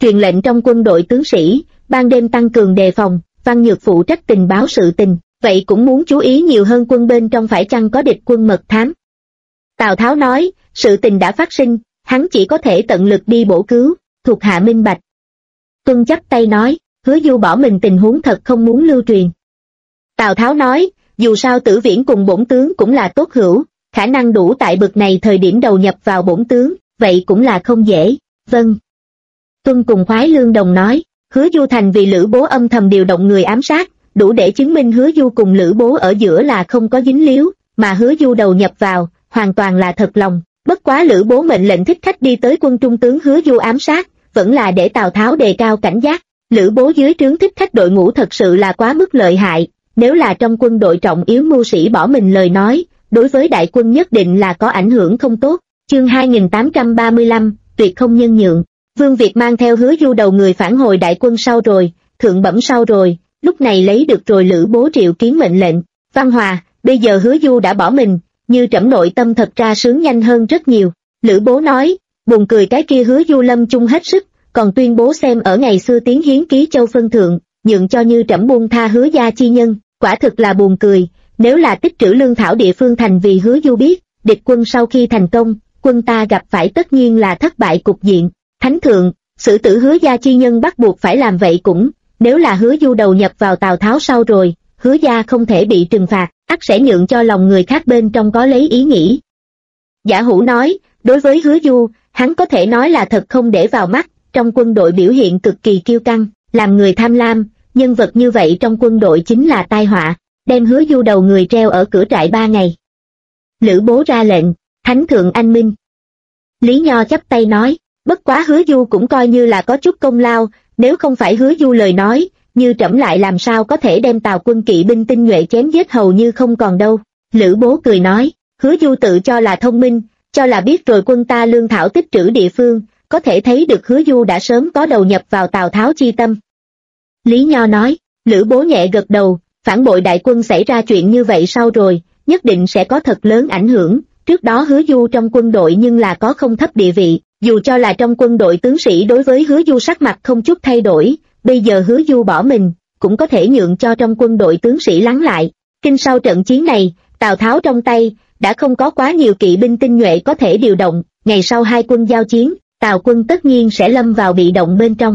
truyền lệnh trong quân đội tướng sĩ, ban đêm tăng cường đề phòng, Văn Nhược phụ trách tình báo sự tình, vậy cũng muốn chú ý nhiều hơn quân bên trong phải chăng có địch quân mật thám. Tào Tháo nói, sự tình đã phát sinh, hắn chỉ có thể tận lực đi bổ cứu, thuộc hạ minh bạch. Tuân chắp tay nói, Hứa Du bỏ mình tình huống thật không muốn lưu truyền. Tào Tháo nói, dù sao Tử Viễn cùng bổn tướng cũng là tốt hữu, khả năng đủ tại bực này thời điểm đầu nhập vào bổn tướng, vậy cũng là không dễ. Vâng. Tuân cùng Khoái Lương đồng nói, Hứa Du thành vì Lữ Bố âm thầm điều động người ám sát, đủ để chứng minh Hứa Du cùng Lữ Bố ở giữa là không có dính líu, mà Hứa Du đầu nhập vào, hoàn toàn là thật lòng. Bất quá Lữ Bố mệnh lệnh thích khách đi tới quân trung tướng Hứa Du ám sát, vẫn là để Tào Tháo đề cao cảnh giác. Lữ Bố dưới trướng thích khách đội ngũ thật sự là quá mức lợi hại, nếu là trong quân đội trọng yếu mưu sĩ bỏ mình lời nói, đối với đại quân nhất định là có ảnh hưởng không tốt. Chương 2835, tuyệt không nhân nhượng. Vương Việt mang theo Hứa Du đầu người phản hồi đại quân sau rồi, thượng bẩm sau rồi, lúc này lấy được rồi Lữ Bố triệu kiến mệnh lệnh. Văn Hòa, bây giờ Hứa Du đã bỏ mình, như trẫm nội tâm thật ra sướng nhanh hơn rất nhiều. Lữ Bố nói, buồn cười cái kia Hứa Du lâm chung hết sức, còn tuyên bố xem ở ngày xưa tiến hiến ký châu phân thượng, nhượng cho như trẫm buông tha Hứa gia chi nhân, quả thực là buồn cười. Nếu là tích trữ lương thảo địa phương thành vì Hứa Du biết, địch quân sau khi thành công, quân ta gặp phải tất nhiên là thất bại cục diện. Thánh thượng, xử tử Hứa gia chi nhân bắt buộc phải làm vậy cũng, nếu là Hứa Du đầu nhập vào Tào Tháo sau rồi, Hứa gia không thể bị trừng phạt, ắt sẽ nhượng cho lòng người khác bên trong có lấy ý nghĩ. Giả Hữu nói, đối với Hứa Du, hắn có thể nói là thật không để vào mắt, trong quân đội biểu hiện cực kỳ kiêu căng, làm người tham lam, nhân vật như vậy trong quân đội chính là tai họa, đem Hứa Du đầu người treo ở cửa trại 3 ngày. Lữ Bố ra lệnh, Thánh thượng anh minh. Lý Nho chắp tay nói, bất quá Hứa Du cũng coi như là có chút công lao, nếu không phải Hứa Du lời nói, như trẫm lại làm sao có thể đem Tào quân kỵ binh tinh nhuệ chém giết hầu như không còn đâu. Lữ Bố cười nói, Hứa Du tự cho là thông minh, cho là biết rồi quân ta lương thảo tích trữ địa phương, có thể thấy được Hứa Du đã sớm có đầu nhập vào Tào Tháo chi tâm. Lý Nho nói, Lữ Bố nhẹ gật đầu, phản bội đại quân xảy ra chuyện như vậy sau rồi, nhất định sẽ có thật lớn ảnh hưởng, trước đó Hứa Du trong quân đội nhưng là có không thấp địa vị, dù cho là trong quân đội tướng sĩ đối với Hứa Du sắc mặt không chút thay đổi, bây giờ Hứa Du bỏ mình, cũng có thể nhượng cho trong quân đội tướng sĩ lắng lại. Kinh sau trận chiến này, Tào Tháo trong tay, đã không có quá nhiều kỵ binh tinh nhuệ có thể điều động, ngày sau hai quân giao chiến, Tào quân tất nhiên sẽ lâm vào bị động bên trong.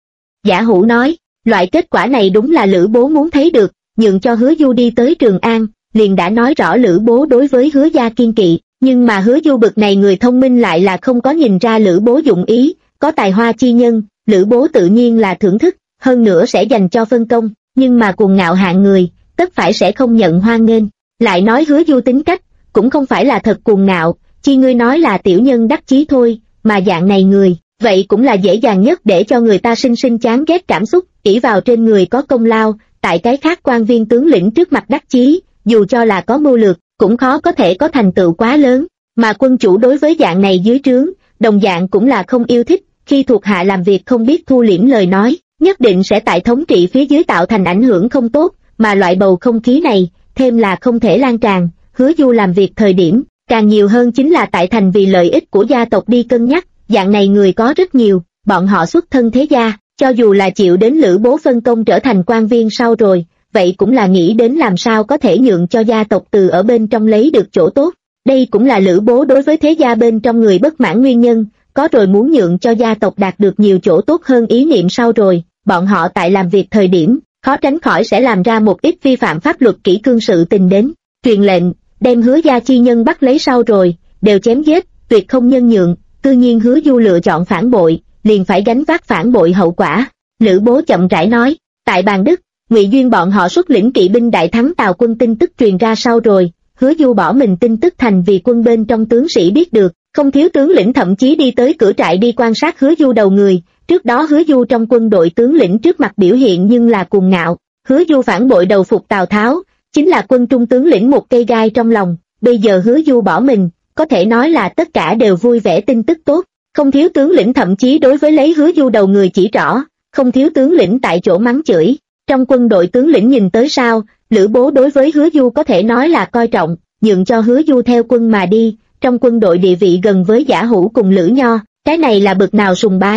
Giả Hữu nói, loại kết quả này đúng là Lữ Bố muốn thấy được, nhượng cho Hứa Du đi tới Trường An, liền đã nói rõ Lữ Bố đối với Hứa gia kiên kỵ, nhưng mà Hứa Du bực này người thông minh lại là không có nhìn ra Lữ Bố dụng ý, có tài hoa chi nhân, Lữ Bố tự nhiên là thưởng thức, hơn nữa sẽ dành cho phân công, nhưng mà cuồng ngạo hạng người, tất phải sẽ không nhận hoan nghênh. Lại nói Hứa Du tính cách, cũng không phải là thật cuồng ngạo, chi ngươi nói là tiểu nhân đắc chí thôi, mà dạng này người, vậy cũng là dễ dàng nhất để cho người ta sinh sinh chán ghét cảm xúc, ỷ vào trên người có công lao, tại cái khác quan viên tướng lĩnh trước mặt đắc chí, dù cho là có mưu lược, cũng khó có thể có thành tựu quá lớn, mà quân chủ đối với dạng này dưới trướng, đồng dạng cũng là không yêu thích, khi thuộc hạ làm việc không biết thu liễm lời nói, nhất định sẽ tại thống trị phía dưới tạo thành ảnh hưởng không tốt, mà loại bầu không khí này, thêm là không thể lan tràn. Hứa Du làm việc thời điểm, càng nhiều hơn chính là tại thành vì lợi ích của gia tộc đi cân nhắc, dạng này người có rất nhiều, bọn họ xuất thân thế gia, cho dù là chịu đến Lữ Bố phân công trở thành quan viên sau rồi, vậy cũng là nghĩ đến làm sao có thể nhượng cho gia tộc từ ở bên trong lấy được chỗ tốt. Đây cũng là Lữ Bố đối với thế gia bên trong người bất mãn nguyên nhân, có rồi muốn nhượng cho gia tộc đạt được nhiều chỗ tốt hơn ý niệm sau rồi, bọn họ tại làm việc thời điểm, khó tránh khỏi sẽ làm ra một ít vi phạm pháp luật kỷ cương sự tình đến, truyền lệnh, đem Hứa gia chi nhân bắt lấy sau rồi, đều chém giết, tuyệt không nhân nhượng, tự nhiên Hứa Du lựa chọn phản bội, liền phải gánh vác phản bội hậu quả. Lữ Bố chậm rãi nói, tại Bàn Đức, Ngụy Duyên bọn họ xuất lĩnh kỵ binh đại thắng Tào quân tin tức truyền ra sau rồi, Hứa Du bỏ mình tin tức thành vì quân bên trong tướng sĩ biết được, không thiếu tướng lĩnh thậm chí đi tới cửa trại đi quan sát Hứa Du đầu người, trước đó Hứa Du trong quân đội tướng lĩnh trước mặt biểu hiện nhưng là cuồng ngạo, Hứa Du phản bội đầu phục Tào Tháo, chính là quân trung tướng lĩnh một cây gai trong lòng, bây giờ Hứa Du bỏ mình, có thể nói là tất cả đều vui vẻ tin tức tốt, không thiếu tướng lĩnh thậm chí đối với lấy Hứa Du đầu người chỉ trỏ, không thiếu tướng lĩnh tại chỗ mắng chửi. Trong quân đội tướng lĩnh nhìn tới sao, Lữ Bố đối với Hứa Du có thể nói là coi trọng, nhượng cho Hứa Du theo quân mà đi, trong quân đội địa vị gần với Giả Hữu cùng Lữ Nho, cái này là bậc nào sùng bái,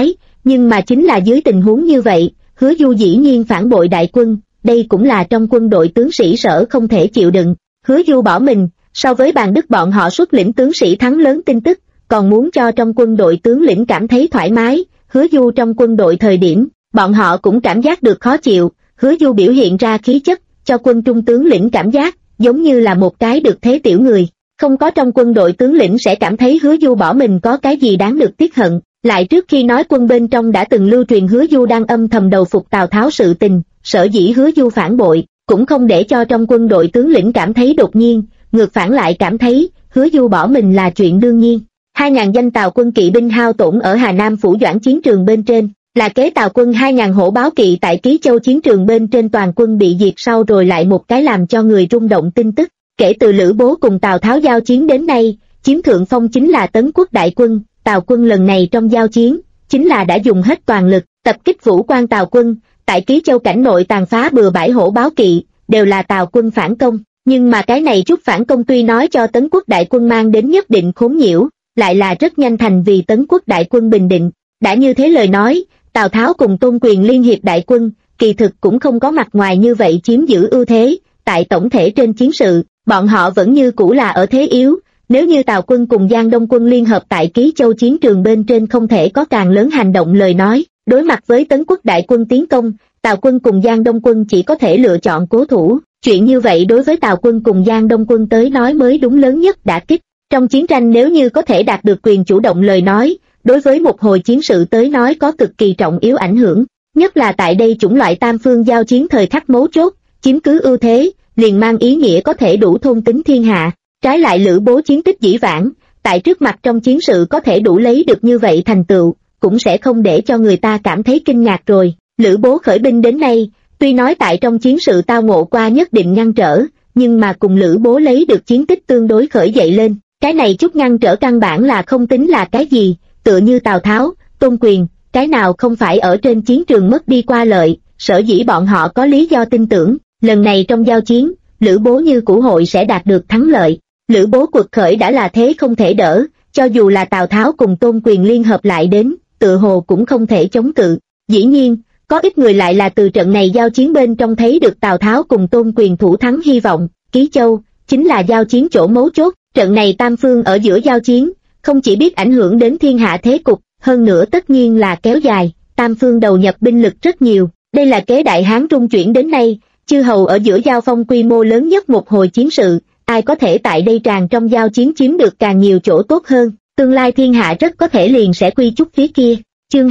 nhưng mà chính là dưới tình huống như vậy, Hứa Du dĩ nhiên phản bội đại quân, đây cũng là trong quân đội tướng sĩ Sở không thể chịu đựng. Hứa Du bỏ mình, so với Bàn Đức bọn họ xuất lĩnh tướng sĩ thắng lớn tin tức, còn muốn cho trong quân đội tướng lĩnh cảm thấy thoải mái. Hứa Du trong quân đội thời điểm, bọn họ cũng cảm giác được khó chịu. Hứa Du biểu hiện ra khí chất, cho quân trung tướng lĩnh cảm giác giống như là một cái được thế tiểu người. Không có trong quân đội tướng lĩnh sẽ cảm thấy Hứa Du bỏ mình có cái gì đáng được tiếc hận. Lại trước khi nói quân bên trong đã từng lưu truyền Hứa Du đang âm thầm đầu phục Tào Tháo sự tình, sở dĩ Hứa Du phản bội, cũng không để cho trong quân đội tướng lĩnh cảm thấy đột nhiên, ngược phản lại cảm thấy Hứa Du bỏ mình là chuyện đương nhiên. 2.000 danh Tào quân kỵ binh hao tổn ở Hà Nam Phủ Doãn chiến trường bên trên, là kế Tào quân 2.000 hổ báo kỵ tại Ký Châu chiến trường bên trên toàn quân bị diệt sau rồi lại một cái làm cho người rung động tin tức. Kể từ Lữ Bố cùng Tào Tháo giao chiến đến nay, chiếm thượng phong chính là Tấn Quốc đại quân. Tào quân lần này trong giao chiến, chính là đã dùng hết toàn lực, tập kích Vũ Quan Tào quân, tại Ký Châu cảnh nội tàn phá bừa bãi hổ báo kỵ, đều là Tào quân phản công. Nhưng mà cái này chút phản công tuy nói cho Tấn Quốc đại quân mang đến nhất định khốn nhiễu, lại là rất nhanh thành vì Tấn Quốc đại quân bình định. Đã như thế lời nói, Tào Tháo cùng Tôn Quyền liên hiệp đại quân, kỳ thực cũng không có mặt ngoài như vậy chiếm giữ ưu thế, tại tổng thể trên chiến sự, bọn họ vẫn như cũ là ở thế yếu. Nếu như Tào quân cùng Giang Đông quân liên hợp tại Ký Châu chiến trường bên trên không thể có càng lớn hành động lời nói, đối mặt với Tấn Quốc đại quân tiến công, Tào quân cùng Giang Đông quân chỉ có thể lựa chọn cố thủ. Chuyện như vậy đối với Tào quân cùng Giang Đông quân tới nói mới đúng lớn nhất đả kích. Trong chiến tranh nếu như có thể đạt được quyền chủ động lời nói, đối với một hồi chiến sự tới nói có cực kỳ trọng yếu ảnh hưởng, nhất là tại đây chủng loại tam phương giao chiến thời khắc mấu chốt, chiếm cứ ưu thế, liền mang ý nghĩa có thể đủ thôn tính thiên hạ. Trái lại Lữ Bố chiến tích dĩ vãng, tại trước mặt trong chiến sự có thể đủ lấy được như vậy thành tựu, cũng sẽ không để cho người ta cảm thấy kinh ngạc rồi. Lữ Bố khởi binh đến nay, tuy nói tại trong chiến sự tao ngộ qua nhất định ngăn trở, nhưng mà cùng Lữ Bố lấy được chiến tích tương đối khởi dậy lên, cái này chút ngăn trở căn bản là không tính là cái gì, tựa như Tào Tháo, Tôn Quyền, cái nào không phải ở trên chiến trường mất đi qua lợi, sở dĩ bọn họ có lý do tin tưởng, lần này trong giao chiến, Lữ Bố như cũ hội sẽ đạt được thắng lợi. Lữ Bố quật khởi đã là thế không thể đỡ, cho dù là Tào Tháo cùng Tôn Quyền liên hợp lại đến, tự hồ cũng không thể chống cự. Dĩ nhiên, có ít người lại là từ trận này giao chiến bên trong thấy được Tào Tháo cùng Tôn Quyền thủ thắng hy vọng. Ký Châu chính là giao chiến chỗ mấu chốt, trận này tam phương ở giữa giao chiến, không chỉ biết ảnh hưởng đến thiên hạ thế cục, hơn nữa tất nhiên là kéo dài, tam phương đầu nhập binh lực rất nhiều. Đây là kế Đại Hán trung chuyển đến nay, chư hầu ở giữa giao phong quy mô lớn nhất một hồi chiến sự, ai có thể tại đây tràn trong giao chiến chiếm được càng nhiều chỗ tốt hơn, tương lai thiên hạ rất có thể liền sẽ quy chúc phía kia. Chương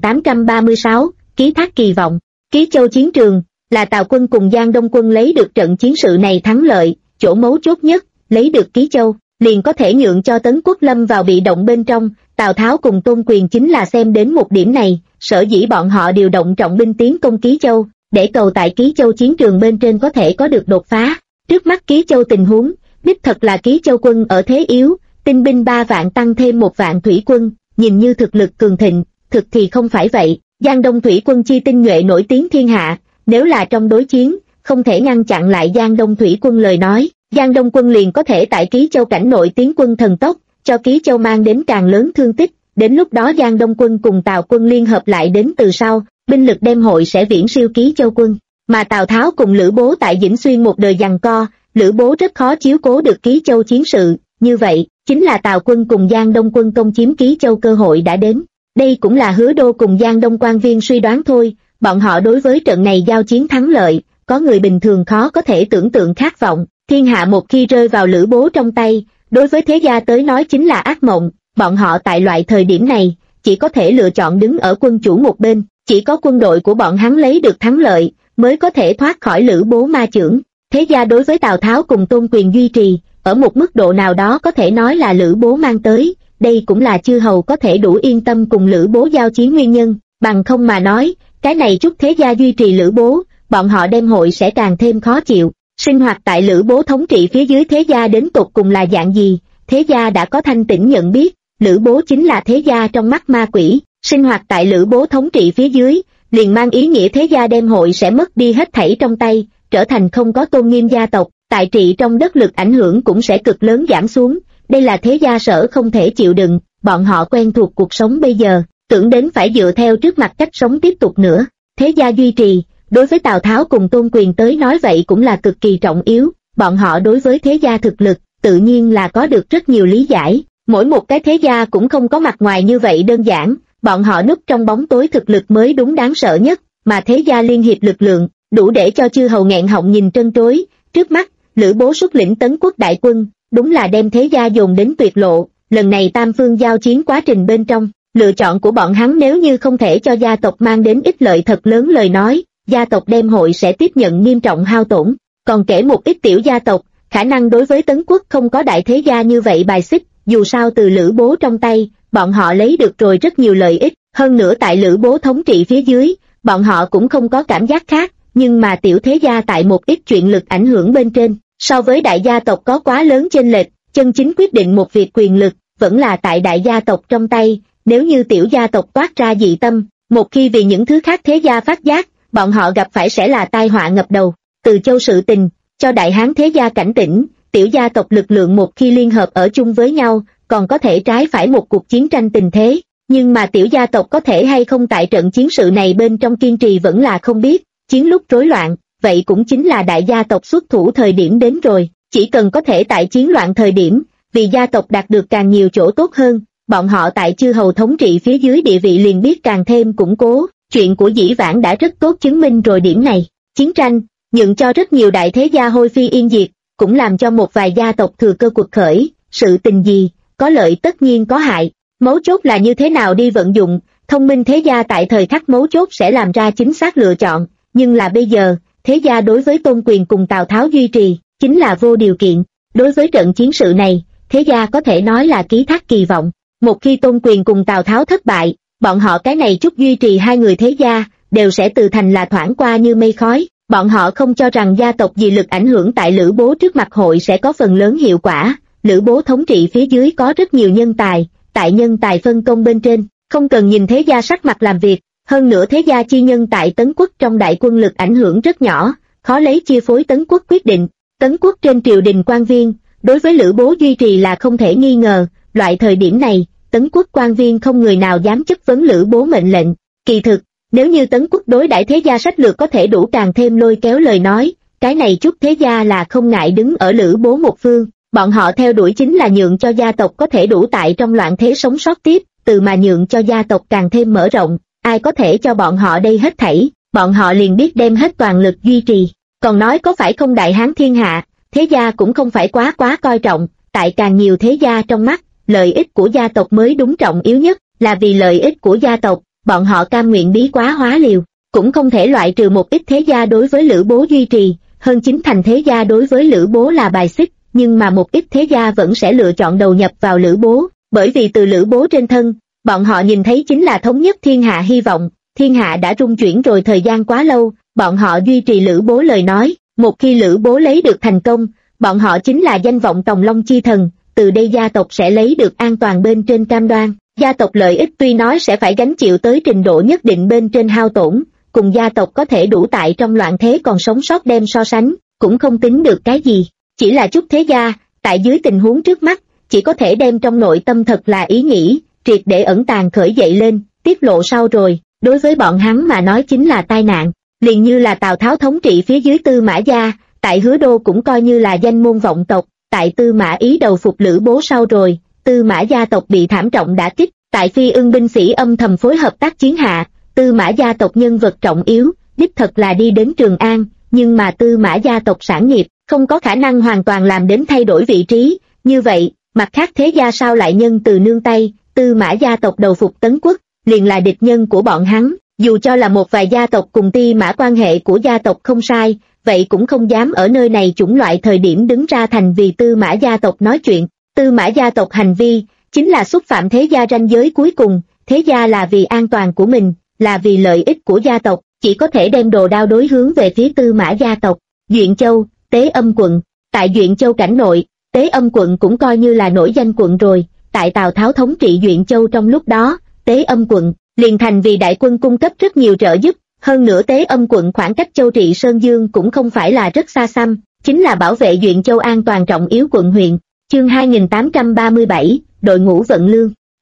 2836, ký thác kỳ vọng. Ký Châu chiến trường, là Tào quân cùng Giang Đông quân lấy được trận chiến sự này thắng lợi, chỗ mấu chốt nhất, lấy được Ký Châu, liền có thể nhượng cho Tấn Quốc lâm vào bị động bên trong. Tào Tháo cùng Tôn Quyền chính là xem đến một điểm này, sở dĩ bọn họ điều động trọng binh tiến công Ký Châu, để cầu tại Ký Châu chiến trường bên trên có thể có được đột phá. Trước mắt Ký Châu tình huống, đích thật là Ký Châu quân ở thế yếu, tinh binh 3 vạn tăng thêm 1 vạn thủy quân, nhìn như thực lực cường thịnh, thực thì không phải vậy. Giang Đông thủy quân chi tinh nhuệ nổi tiếng thiên hạ, nếu là trong đối chiến, không thể ngăn chặn lại Giang Đông thủy quân lời nói, Giang Đông quân liền có thể tại Ký Châu cảnh nội tiến quân thần tốc, cho Ký Châu mang đến càng lớn thương tích. Đến lúc đó Giang Đông quân cùng Tào quân liên hợp lại đến từ sau, binh lực đem hội sẽ viễn siêu Ký Châu quân. Mà Tào Tháo cùng Lữ Bố tại Dĩnh Xuyên một đời giằng co, Lữ Bố rất khó chiếu cố được Ký Châu chiến sự, như vậy, chính là Tào quân cùng Giang Đông quân công chiếm Ký Châu cơ hội đã đến. Đây cũng là Hứa Đô cùng Giang Đông quan viên suy đoán thôi, bọn họ đối với trận này giao chiến thắng lợi, có người bình thường khó có thể tưởng tượng khát vọng. Thiên hạ một khi rơi vào Lữ Bố trong tay, đối với thế gia tới nói chính là ác mộng, bọn họ tại loại thời điểm này, chỉ có thể lựa chọn đứng ở quân chủ một bên, chỉ có quân đội của bọn hắn lấy được thắng lợi, mới có thể thoát khỏi Lữ Bố ma chưởng. Thế gia đối với Tào Tháo cùng Tôn Quyền duy trì, ở một mức độ nào đó có thể nói là Lữ Bố mang tới, đây cũng là chư hầu có thể đủ yên tâm cùng Lữ Bố giao chiến nguyên nhân, bằng không mà nói, cái này chút thế gia duy trì Lữ Bố, bọn họ đem hội sẽ càng thêm khó chịu. Sinh hoạt tại Lữ Bố thống trị phía dưới thế gia đến tột cùng là dạng gì, thế gia đã có thanh tỉnh nhận biết, Lữ Bố chính là thế gia trong mắt ma quỷ, sinh hoạt tại Lữ Bố thống trị phía dưới, liền mang ý nghĩa thế gia đem hội sẽ mất đi hết thảy trong tay, trở thành không có tôn nghiêm gia tộc, tại trị trong đất lực ảnh hưởng cũng sẽ cực lớn giảm xuống, đây là thế gia Sở không thể chịu đựng, bọn họ quen thuộc cuộc sống bây giờ, tưởng đến phải dựa theo trước mặt cách sống tiếp tục nữa. Thế gia duy trì, đối với Tào Tháo cùng Tôn Quyền tới nói vậy cũng là cực kỳ trọng yếu, bọn họ đối với thế gia thực lực, tự nhiên là có được rất nhiều lý giải, mỗi một cái thế gia cũng không có mặt ngoài như vậy đơn giản, bọn họ núp trong bóng tối thực lực mới đúng đáng sợ nhất, mà thế gia liên hiệp lực lượng, đủ để cho chư hầu nghẹn họng nhìn trân trối. Trước mắt, Lữ Bố xuất lĩnh Tấn Quốc đại quân, đúng là đem thế gia dồn đến tuyệt lộ, lần này tam phương giao chiến quá trình bên trong, lựa chọn của bọn hắn nếu như không thể cho gia tộc mang đến ích lợi thật lớn lời nói, gia tộc đem hội sẽ tiếp nhận nghiêm trọng hao tổn, còn kể một ít tiểu gia tộc, khả năng đối với Tấn Quốc không có đại thế gia như vậy bài xích, dù sao từ Lữ Bố trong tay, bọn họ lấy được rồi rất nhiều lợi ích, hơn nữa tại Lữ Bố thống trị phía dưới, bọn họ cũng không có cảm giác khác, nhưng mà tiểu thế gia tại một ít chuyện lực ảnh hưởng bên trên, so với đại gia tộc có quá lớn chênh lệch, chân chính quyết định một việc quyền lực, vẫn là tại đại gia tộc trong tay, nếu như tiểu gia tộc toát ra dị tâm, một khi vì những thứ khác thế gia phát giác, bọn họ gặp phải sẽ là tai họa ngập đầu. Từ Châu sự tình, cho đại hán thế gia cảnh tỉnh, tiểu gia tộc lực lượng một khi liên hợp ở chung với nhau, còn có thể trái phải một cuộc chiến tranh tình thế, nhưng mà tiểu gia tộc có thể hay không tại trận chiến sự này bên trong kiên trì vẫn là không biết, chiến lúc rối loạn, vậy cũng chính là đại gia tộc xuất thủ thời điểm đến rồi, chỉ cần có thể tại chiến loạn thời điểm, vì gia tộc đạt được càng nhiều chỗ tốt hơn, bọn họ tại chư hầu thống trị phía dưới địa vị liền biết càng thêm củng cố, chuyện của dĩ vãng đã rất tốt chứng minh rồi điểm này. Chiến tranh, nhượng cho rất nhiều đại thế gia hôi phi yên diệt, cũng làm cho một vài gia tộc thừa cơ quật khởi, sự tình gì, có lợi tất nhiên có hại, mấu chốt là như thế nào đi vận dụng, thông minh thế gia tại thời khắc mấu chốt sẽ làm ra chính xác lựa chọn, nhưng là bây giờ, thế gia đối với Tôn Quyền cùng Tào Tháo duy trì, chính là vô điều kiện, đối với trận chiến sự này, thế gia có thể nói là ký thác kỳ vọng, một khi Tôn Quyền cùng Tào Tháo thất bại, bọn họ cái này chút duy trì hai người thế gia, đều sẽ từ thành là thoảng qua như mây khói, bọn họ không cho rằng gia tộc gì lực ảnh hưởng tại Lữ Bố trước mặt hội sẽ có phần lớn hiệu quả, Lữ Bố thống trị phía dưới có rất nhiều nhân tài, tại nhân tài phân công bên trên, không cần nhìn thế gia sắc mặt làm việc, hơn nữa thế gia chi nhân tại Tấn Quốc trong đại quân lực ảnh hưởng rất nhỏ, khó lấy chia phối Tấn Quốc quyết định, Tấn Quốc trên triều đình quan viên, đối với Lữ Bố duy trì là không thể nghi ngờ, loại thời điểm này, Tấn Quốc quan viên không người nào dám chất vấn Lữ Bố mệnh lệnh, kỳ thực, nếu như Tấn Quốc đối đãi thế gia sách lược có thể đủ càng thêm lôi kéo lời nói, cái này chút thế gia là không ngại đứng ở Lữ Bố một phương, bọn họ theo đuổi chính là nhượng cho gia tộc có thể đủ tại trong loạn thế sống sót tiếp, từ mà nhượng cho gia tộc càng thêm mở rộng, ai có thể cho bọn họ đây hết thảy, bọn họ liền biết đem hết toàn lực duy trì, còn nói có phải không đại hán thiên hạ, thế gia cũng không phải quá coi trọng, tại càng nhiều thế gia trong mắt, lợi ích của gia tộc mới đúng trọng yếu nhất, là vì lợi ích của gia tộc, bọn họ cam nguyện bí quá hóa liều, cũng không thể loại trừ một ít thế gia đối với Lữ Bố duy trì, hơn chính thành thế gia đối với Lữ Bố là bài xích, nhưng mà một ít thế gia vẫn sẽ lựa chọn đầu nhập vào Lữ Bố, bởi vì từ Lữ Bố trên thân, bọn họ nhìn thấy chính là thống nhất thiên hạ hy vọng, thiên hạ đã rung chuyển rồi thời gian quá lâu, bọn họ duy trì Lữ Bố lời nói, một khi Lữ Bố lấy được thành công, bọn họ chính là danh vọng Tòng Long chi thần, từ đây gia tộc sẽ lấy được an toàn bên trên cam đoan, gia tộc lợi ích tuy nói sẽ phải gánh chịu tới trình độ nhất định bên trên hao tổn, cùng gia tộc có thể đủ tại trong loạn thế còn sống sót đem so sánh, cũng không tính được cái gì, chỉ là chút thế gia, tại dưới tình huống trước mắt, chỉ có thể đem trong nội tâm thật là ý nghĩ, triệt để ẩn tàng khởi dậy lên, tiết lộ sau rồi, đối với bọn hắn mà nói chính là tai nạn, liền như là Tào Tháo thống trị phía dưới Tư Mã gia, tại Hứa Đô cũng coi như là danh môn vọng tộc, tại Tư Mã Ý đầu phục Lữ Bố sau rồi, Tư Mã gia tộc bị thảm trọng đả kích, tại Phi Ưng binh sĩ âm thầm phối hợp tác chiến hạ, Tư Mã gia tộc nhân vật trọng yếu, đích thật là đi đến Trường An, nhưng mà Tư Mã gia tộc sản nghiệp, không có khả năng hoàn toàn làm đến thay đổi vị trí, như vậy, mặt khác thế gia sao lại nhân từ nương tay, Tư Mã gia tộc đầu phục Tấn Quốc, liền là địch nhân của bọn hắn, dù cho là một vài gia tộc cùng Tư Mã quan hệ của gia tộc không sai, vậy cũng không dám ở nơi này chủng loại thời điểm đứng ra thành vì Tư Mã gia tộc nói chuyện, Tư Mã gia tộc hành vi, chính là xúc phạm thế gia ranh giới cuối cùng, thế gia là vì an toàn của mình, là vì lợi ích của gia tộc, chỉ có thể đem đồ đao đối hướng về phía Tư Mã gia tộc. Duyện Châu, Tế Âm quận, tại Duyện Châu cảnh nội, Tế Âm quận cũng coi như là nổi danh quận rồi, tại Tào Tháo thống trị Duyện Châu trong lúc đó, Tế Âm quận, liền thành vì đại quân cung cấp rất nhiều trợ giúp, hơn nữa Tế Âm quận khoảng cách Châu trị Sơn Dương cũng không phải là rất xa xăm, chính là bảo vệ Duyện Châu an toàn trọng yếu quận huyện. Chương 2837, đội ngũ vận lương.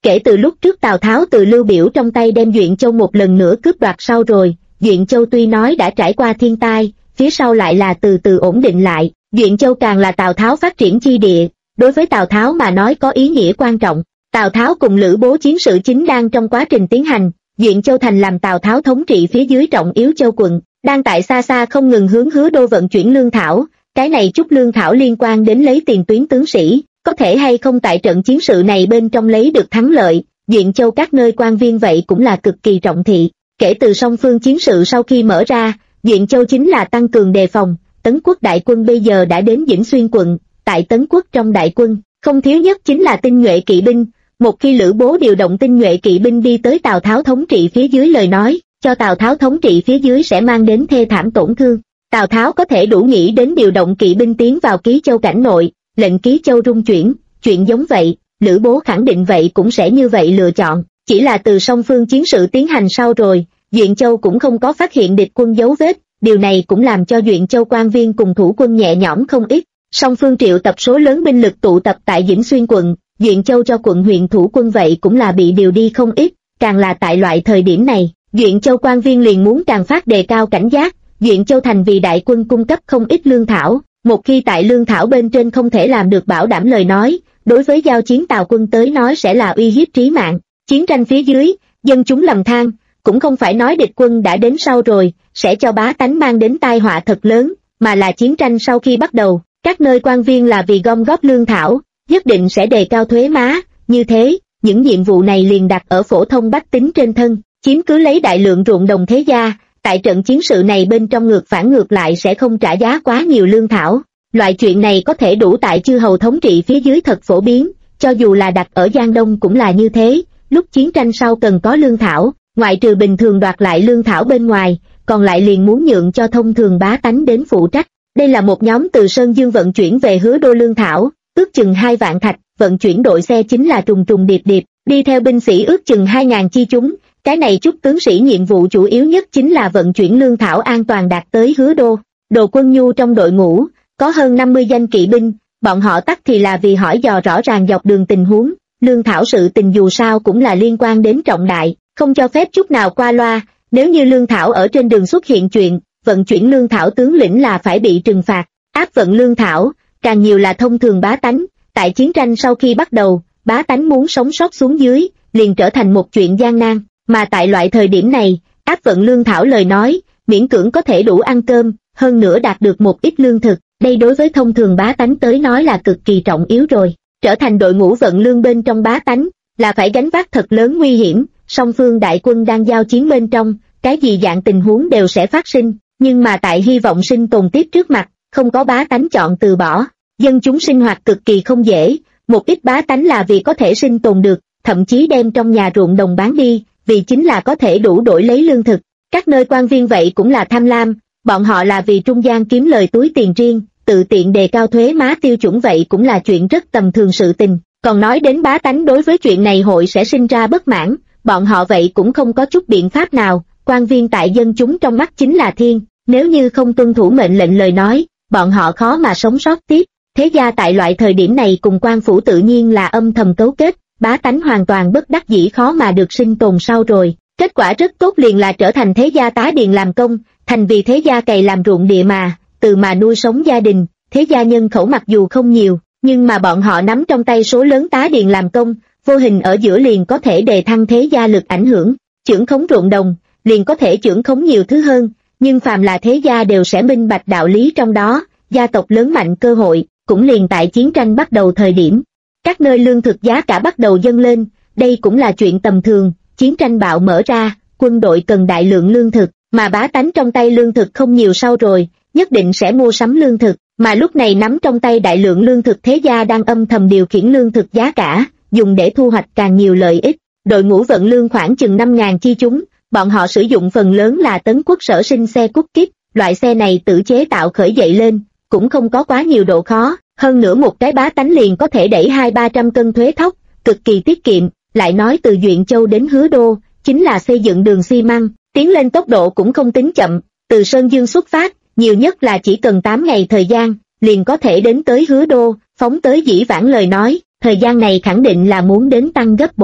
Kể từ lúc trước Tào Tháo từ Lưu Biểu trong tay đem Duyện Châu một lần nữa cướp đoạt sau rồi, Duyện Châu tuy nói đã trải qua thiên tai, phía sau lại là từ từ ổn định lại, Duyện Châu càng là Tào Tháo phát triển chi địa, đối với Tào Tháo mà nói có ý nghĩa quan trọng. Tào Tháo cùng Lữ Bố chiến sự chính đang trong quá trình tiến hành, Duyện Châu thành làm Tào Tháo thống trị phía dưới trọng yếu châu quận, đang tại xa xa không ngừng hướng Hứa Đô vận chuyển lương thảo, cái này chút lương thảo liên quan đến lấy tiền tuyến tướng sĩ, có thể hay không tại trận chiến sự này bên trong lấy được thắng lợi, Duyện Châu các nơi quan viên vậy cũng là cực kỳ trọng thị. Kể từ song phương chiến sự sau khi mở ra, Duyện Châu chính là tăng cường đề phòng, Tấn Quốc đại quân bây giờ đã đến Vĩnh Xuyên quận, tại Tấn Quốc trong đại quân, không thiếu nhất chính là tinh nhuệ kỵ binh, một khi Lữ Bố điều động tinh nhuệ kỵ binh đi tới Tào Tháo thống trị phía dưới lời nói, cho Tào Tháo thống trị phía dưới sẽ mang đến thê thảm tổn thương. Tào Tháo có thể đủ nghĩ đến điều động kỵ binh tiến vào Ký Châu cảnh nội, lệnh Ký Châu rung chuyển, chuyện giống vậy, Lữ Bố khẳng định vậy cũng sẽ như vậy lựa chọn, chỉ là từ song phương chiến sự tiến hành sau rồi, Duyện Châu cũng không có phát hiện địch quân dấu vết, điều này cũng làm cho Duyện Châu quan viên cùng thủ quân nhẹ nhõm không ít. Song phương triệu tập số lớn binh lực tụ tập tại Vĩnh Xuyên quận, Duyện Châu cho quận huyện thủ quân vậy cũng là bị điều đi không ít, càng là tại loại thời điểm này, Duyện Châu quan viên liền muốn càng phát đề cao cảnh giác, Duyện Châu thành vì đại quân cung cấp không ít lương thảo, một khi tại lương thảo bên trên không thể làm được bảo đảm lời nói, đối với giao chiến Tào quân tới nói sẽ là uy hiếp trí mạng. Chiến tranh phía dưới, dân chúng lầm than, cũng không phải nói địch quân đã đến sau rồi, sẽ cho bá tánh mang đến tai họa thật lớn, mà là chiến tranh sau khi bắt đầu, các nơi quan viên là vì gom góp lương thảo, nhất định sẽ đề cao thuế má, như thế, những nhiệm vụ này liền đặt ở phổ thông bách tính trên thân, chiếm cứ lấy đại lượng ruộng đồng thế gia, tại trận chiến sự này bên trong ngược phản ngược lại sẽ không trả giá quá nhiều lương thảo. Loại chuyện này có thể đủ tại chư hầu thống trị phía dưới thật phổ biến, cho dù là đặt ở Giang Đông cũng là như thế, lúc chiến tranh sau cần có lương thảo, ngoại trừ bình thường đoạt lại lương thảo bên ngoài, còn lại liền muốn nhượng cho thông thường bá tánh đến phụ trách. Đây là một nhóm từ Sơn Dương vận chuyển về Hứa Đô lương thảo, ước chừng 2 vạn thạch, vận chuyển đội xe chính là trùng trùng điệp điệp, đi theo binh sĩ ước chừng 2.000 chi chúng, cái này chút tướng sĩ nhiệm vụ chủ yếu nhất chính là vận chuyển lương thảo an toàn đạt tới Hứa Đô. Đồ Quân Nhu trong đội ngũ, có hơn 50 danh kỵ binh, bọn họ tắc thì là vì hỏi dò rõ ràng dọc đường tình huống, lương thảo sự tình dù sao cũng là liên quan đến trọng đại, không cho phép chút nào qua loa, nếu như lương thảo ở trên đường xuất hiện chuyện, vận chuyển lương thảo tướng lĩnh là phải bị trừng phạt, áp vận lương thảo, càng nhiều là thông thường bá tánh, tại chiến tranh sau khi bắt đầu, bá tánh muốn sống sót xuống dưới, liền trở thành một chuyện gian nan, mà tại loại thời điểm này, áp vận lương thảo lời nói, miễn cưỡng có thể đủ ăn cơm, hơn nữa đạt được một ít lương thực, đây đối với thông thường bá tánh tới nói là cực kỳ trọng yếu rồi, trở thành đội ngũ vận lương bên trong bá tánh, là phải gánh vác thật lớn nguy hiểm, song phương đại quân đang giao chiến bên trong, cái gì dạng tình huống đều sẽ phát sinh, nhưng mà tại hy vọng sinh tồn tiếp trước mặt, không có bá tánh chọn từ bỏ, dân chúng sinh hoạt cực kỳ không dễ, một ít bá tánh là vì có thể sinh tồn được, thậm chí đem trong nhà ruộng đồng bán đi, vì chính là có thể đủ đổi lấy lương thực, các nơi quan viên vậy cũng là tham lam, bọn họ là vì trung gian kiếm lời túi tiền riêng, tự tiện đề cao thuế má tiêu chuẩn vậy cũng là chuyện rất tầm thường sự tình, còn nói đến bá tánh đối với chuyện này hội sẽ sinh ra bất mãn, bọn họ vậy cũng không có chút biện pháp nào, quan viên tại dân chúng trong mắt chính là thiên, nếu như không tuân thủ mệnh lệnh lời nói, bọn họ khó mà sống sót tiếp, thế gia tại loại thời điểm này cùng quan phủ tự nhiên là âm thầm cấu kết, bá tánh hoàn toàn bất đắc dĩ khó mà được sinh tồn sau rồi, kết quả rất tốt liền là trở thành thế gia tá điền làm công, thành vì thế gia cày làm ruộng địa mà, từ mà nuôi sống gia đình, thế gia nhân khẩu mặc dù không nhiều, nhưng mà bọn họ nắm trong tay số lớn tá điền làm công, vô hình ở giữa liền có thể đề thăng thế gia lực ảnh hưởng, chưởng khống ruộng đồng, liền có thể chưởng khống nhiều thứ hơn, nhưng phàm là thế gia đều sẽ minh bạch đạo lý trong đó, gia tộc lớn mạnh cơ hội, cũng liền tại chiến tranh bắt đầu thời điểm. Các nơi lương thực giá cả bắt đầu dâng lên, đây cũng là chuyện tầm thường, chiến tranh bạo mở ra, quân đội cần đại lượng lương thực, mà bá tánh trong tay lương thực không nhiều sau rồi, nhất định sẽ mua sắm lương thực, mà lúc này nắm trong tay đại lượng lương thực thế gia đang âm thầm điều khiển lương thực giá cả, dùng để thu hoạch càng nhiều lợi ích. Đội ngũ vận lương khoảng chừng 5.000 chi chúng, bọn họ sử dụng phần lớn là Tấn Quốc sở sinh xe cút kíp, loại xe này tự chế tạo khởi dậy lên, cũng không có quá nhiều độ khó, hơn nữa một cái bá tánh liền có thể đẩy 200-300 cân thuế thóc, cực kỳ tiết kiệm, lại nói từ Duyện Châu đến Hứa Đô, chính là xây dựng đường xi măng, tiến lên tốc độ cũng không tính chậm, từ Sơn Dương xuất phát, nhiều nhất là chỉ cần 8 ngày thời gian, liền có thể đến tới Hứa Đô, phóng tới Dĩ Vãng lời nói, thời gian này khẳng định là muốn đến tăng gấp bội,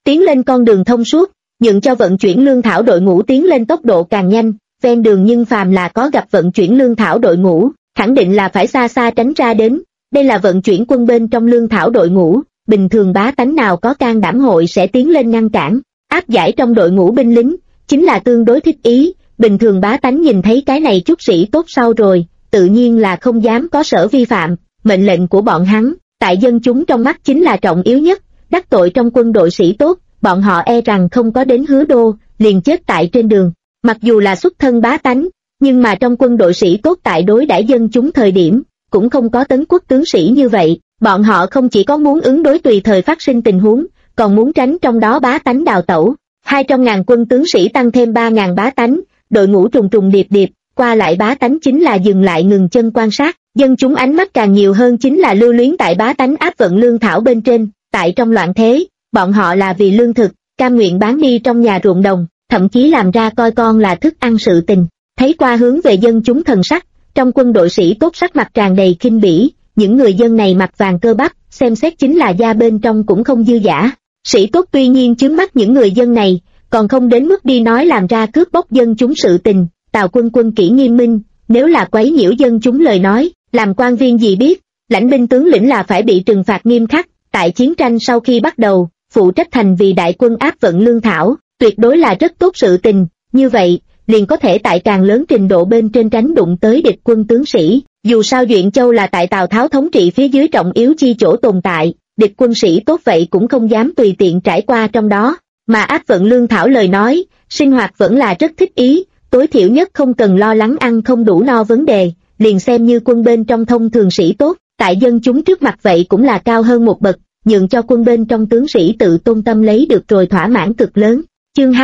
tiến lên con đường thông suốt, nhượng cho vận chuyển lương thảo đội ngũ tiến lên tốc độ càng nhanh. Ven đường nhưng phàm là có gặp vận chuyển lương thảo đội ngũ, khẳng định là phải xa xa tránh ra đến. Đây là vận chuyển quân bên trong lương thảo đội ngũ, bình thường bá tánh nào có can đảm hội sẽ tiến lên ngăn cản. Áp giải trong đội ngũ binh lính, chính là tương đối thích ý. Bình thường bá tánh nhìn thấy cái này chút sĩ tốt sau rồi, tự nhiên là không dám có sở vi phạm. Mệnh lệnh của bọn hắn, tại dân chúng trong mắt chính là trọng yếu nhất. Đắc tội trong quân đội sĩ tốt, bọn họ e rằng không có đến Hứa Đô, liền chết tại trên đường. Mặc dù là xuất thân bá tánh, nhưng mà trong quân đội sĩ tốt tại đối đãi dân chúng thời điểm, cũng không có tấn quốc tướng sĩ như vậy. Bọn họ không chỉ có muốn ứng đối tùy thời phát sinh tình huống, còn muốn tránh trong đó bá tánh đào tẩu. 200.000 quân tướng sĩ tăng thêm 3.000 bá tánh, đội ngũ trùng trùng điệp điệp, qua lại bá tánh chính là dừng lại ngừng chân quan sát. Dân chúng ánh mắt càng nhiều hơn chính là lưu luyến tại bá tánh áp vận lương thảo bên trên. Tại trong loạn thế, bọn họ là vì lương thực, cam nguyện bán đi trong nhà ruộng đồng, thậm chí làm ra coi con là thức ăn sự tình. Thấy qua hướng về dân chúng thần sắc, trong quân đội sĩ tốt sắc mặt tràn đầy khinh bỉ. Những người dân này mặt vàng cơ bắp, xem xét chính là da bên trong cũng không dư dả. Sĩ tốt tuy nhiên chướng mắt những người dân này, còn không đến mức đi nói làm ra cướp bóc dân chúng sự tình. Tào Quân quân kỷ nghiêm minh, nếu là quấy nhiễu dân chúng lời nói, làm quan viên gì biết, lãnh binh tướng lĩnh là phải bị trừng phạt nghiêm khắc. Tại chiến tranh sau khi bắt đầu, phụ trách thành vì đại quân áp vận lương thảo, tuyệt đối là rất tốt sự tình. Như vậy, liền có thể tại càng lớn trình độ bên trên tránh đụng tới địch quân tướng sĩ. Dù sao Duyện Châu là tại Tào Tháo thống trị phía dưới trọng yếu chi chỗ tồn tại, địch quân sĩ tốt vậy cũng không dám tùy tiện trải qua trong đó. Mà áp vận lương thảo lời nói, sinh hoạt vẫn là rất thích ý, tối thiểu nhất không cần lo lắng ăn không đủ no vấn đề, liền xem như quân bên trong thông thường sĩ tốt, tại dân chúng trước mặt vậy cũng là cao hơn một bậc, nhượng cho quân bên trong tướng sĩ tự tôn tâm lấy được rồi thỏa mãn cực lớn. Chương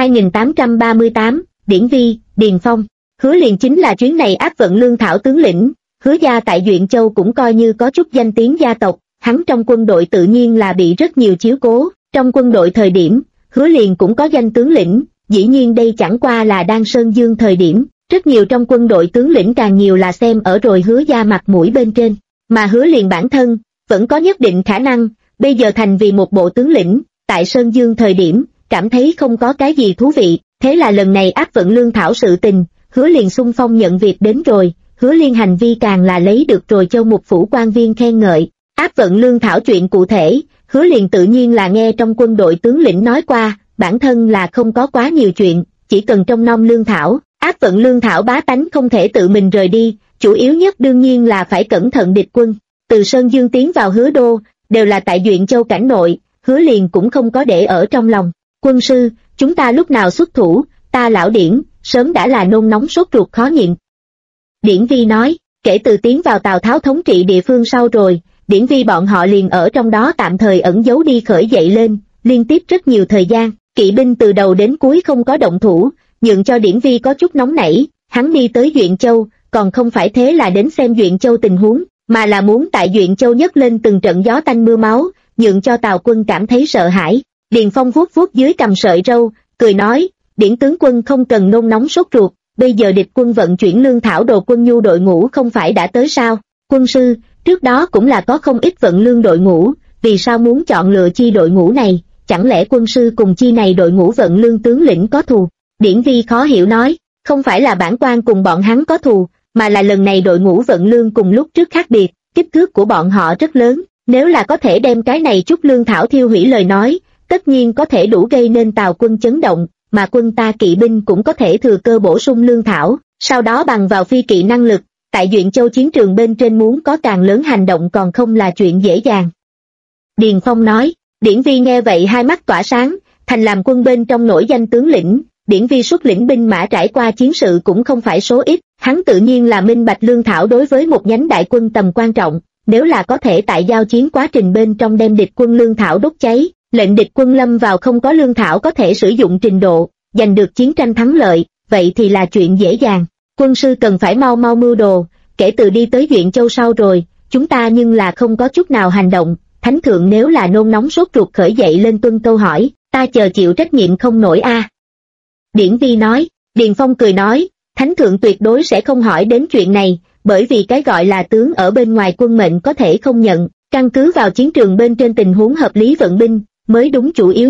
2838, Điển Vi, Điền Phong. Hứa Liền chính là chuyến này áp vận lương thảo tướng lĩnh. Hứa gia tại Duyện Châu cũng coi như có chút danh tiếng gia tộc, hắn trong quân đội tự nhiên là bị rất nhiều chiếu cố. Trong quân đội thời điểm, Hứa Liền cũng có danh tướng lĩnh, dĩ nhiên đây chẳng qua là đang Sơn Dương thời điểm, rất nhiều trong quân đội tướng lĩnh càng nhiều là xem ở rồi Hứa gia mặt mũi bên trên, mà Hứa Liền bản thân vẫn có nhất định khả năng, bây giờ thành vì một bộ tướng lĩnh, tại Sơn Dương thời điểm, cảm thấy không có cái gì thú vị, thế là lần này áp vận lương thảo sự tình, Hứa Liền xung phong nhận việc đến rồi. Hứa Liên hành vi càng là lấy được rồi Châu Mục phủ quan viên khen ngợi. Áp vận lương thảo chuyện cụ thể, Hứa Liền tự nhiên là nghe trong quân đội tướng lĩnh nói qua, bản thân là không có quá nhiều chuyện, chỉ cần trông nom lương thảo. Áp vận lương thảo bá tánh không thể tự mình rời đi, chủ yếu nhất đương nhiên là phải cẩn thận địch quân. Từ Sơn Dương tiến vào Hứa Đô, đều là tại Duyện Châu cảnh nội, Hứa Liền cũng không có để ở trong lòng. Quân sư, chúng ta lúc nào xuất thủ, ta lão Điển, sớm đã là nôn nóng sốt ruột khó nhịn. Điển Vi nói, kể từ tiến vào Tào Tháo thống trị địa phương sau rồi, Điển Vi bọn họ liền ở trong đó tạm thời ẩn giấu đi khởi dậy lên, liên tiếp rất nhiều thời gian, kỵ binh từ đầu đến cuối không có động thủ, nhượng cho Điển Vi có chút nóng nảy. Hắn đi tới Duyện Châu, còn không phải thế là đến xem Duyện Châu tình huống, mà là muốn tại Duyện Châu nhấc lên từng trận gió tanh mưa máu, nhượng cho Tào quân cảm thấy sợ hãi. Điền Phong vuốt vuốt dưới cằm sợi râu, cười nói, Điển tướng quân không cần nôn nóng sốt ruột, bây giờ địch quân vận chuyển lương thảo đồ quân nhu đội ngũ không phải đã tới sao? Quân sư, trước đó cũng là có không ít vận lương đội ngũ, vì sao muốn chọn lựa chi đội ngũ này? Chẳng lẽ quân sư cùng chi này đội ngũ vận lương tướng lĩnh có thù? Điển Vi khó hiểu nói, không phải là bản quan cùng bọn hắn có thù, mà là lần này đội ngũ vận lương cùng lúc trước khác biệt, kích thước của bọn họ rất lớn, nếu là có thể đem cái này chút lương thảo thiêu hủy lời nói, tất nhiên có thể đủ gây nên Tào quân chấn động, mà quân ta kỵ binh cũng có thể thừa cơ bổ sung lương thảo, sau đó bằng vào phi kỵ năng lực, tại Duyện Châu chiến trường bên trên muốn có càng lớn hành động còn không là chuyện dễ dàng. Điền Phong nói, Điển Vi nghe vậy hai mắt tỏa sáng, thành làm quân bên trong nổi danh tướng lĩnh, Điển Vi xuất lĩnh binh mã trải qua chiến sự cũng không phải số ít, hắn tự nhiên là minh bạch lương thảo đối với một nhánh đại quân tầm quan trọng, nếu là có thể tại giao chiến quá trình bên trong đem địch quân lương thảo đốt cháy, lệnh địch quân lâm vào không có lương thảo có thể sử dụng trình độ, giành được chiến tranh thắng lợi, vậy thì là chuyện dễ dàng. Quân sư cần phải mau mau mưu đồ, kể từ đi tới Duyện Châu sau rồi, chúng ta nhưng là không có chút nào hành động, thánh thượng nếu là nôn nóng sốt ruột khởi dậy lên tuân câu hỏi, ta chờ chịu trách nhiệm không nổi a. Điển Vi nói, Điền Phong cười nói, thánh thượng tuyệt đối sẽ không hỏi đến chuyện này, bởi vì cái gọi là tướng ở bên ngoài quân mệnh có thể không nhận, căn cứ vào chiến trường bên trên tình huống hợp lý vận binh, mới đúng chủ yếu nhất.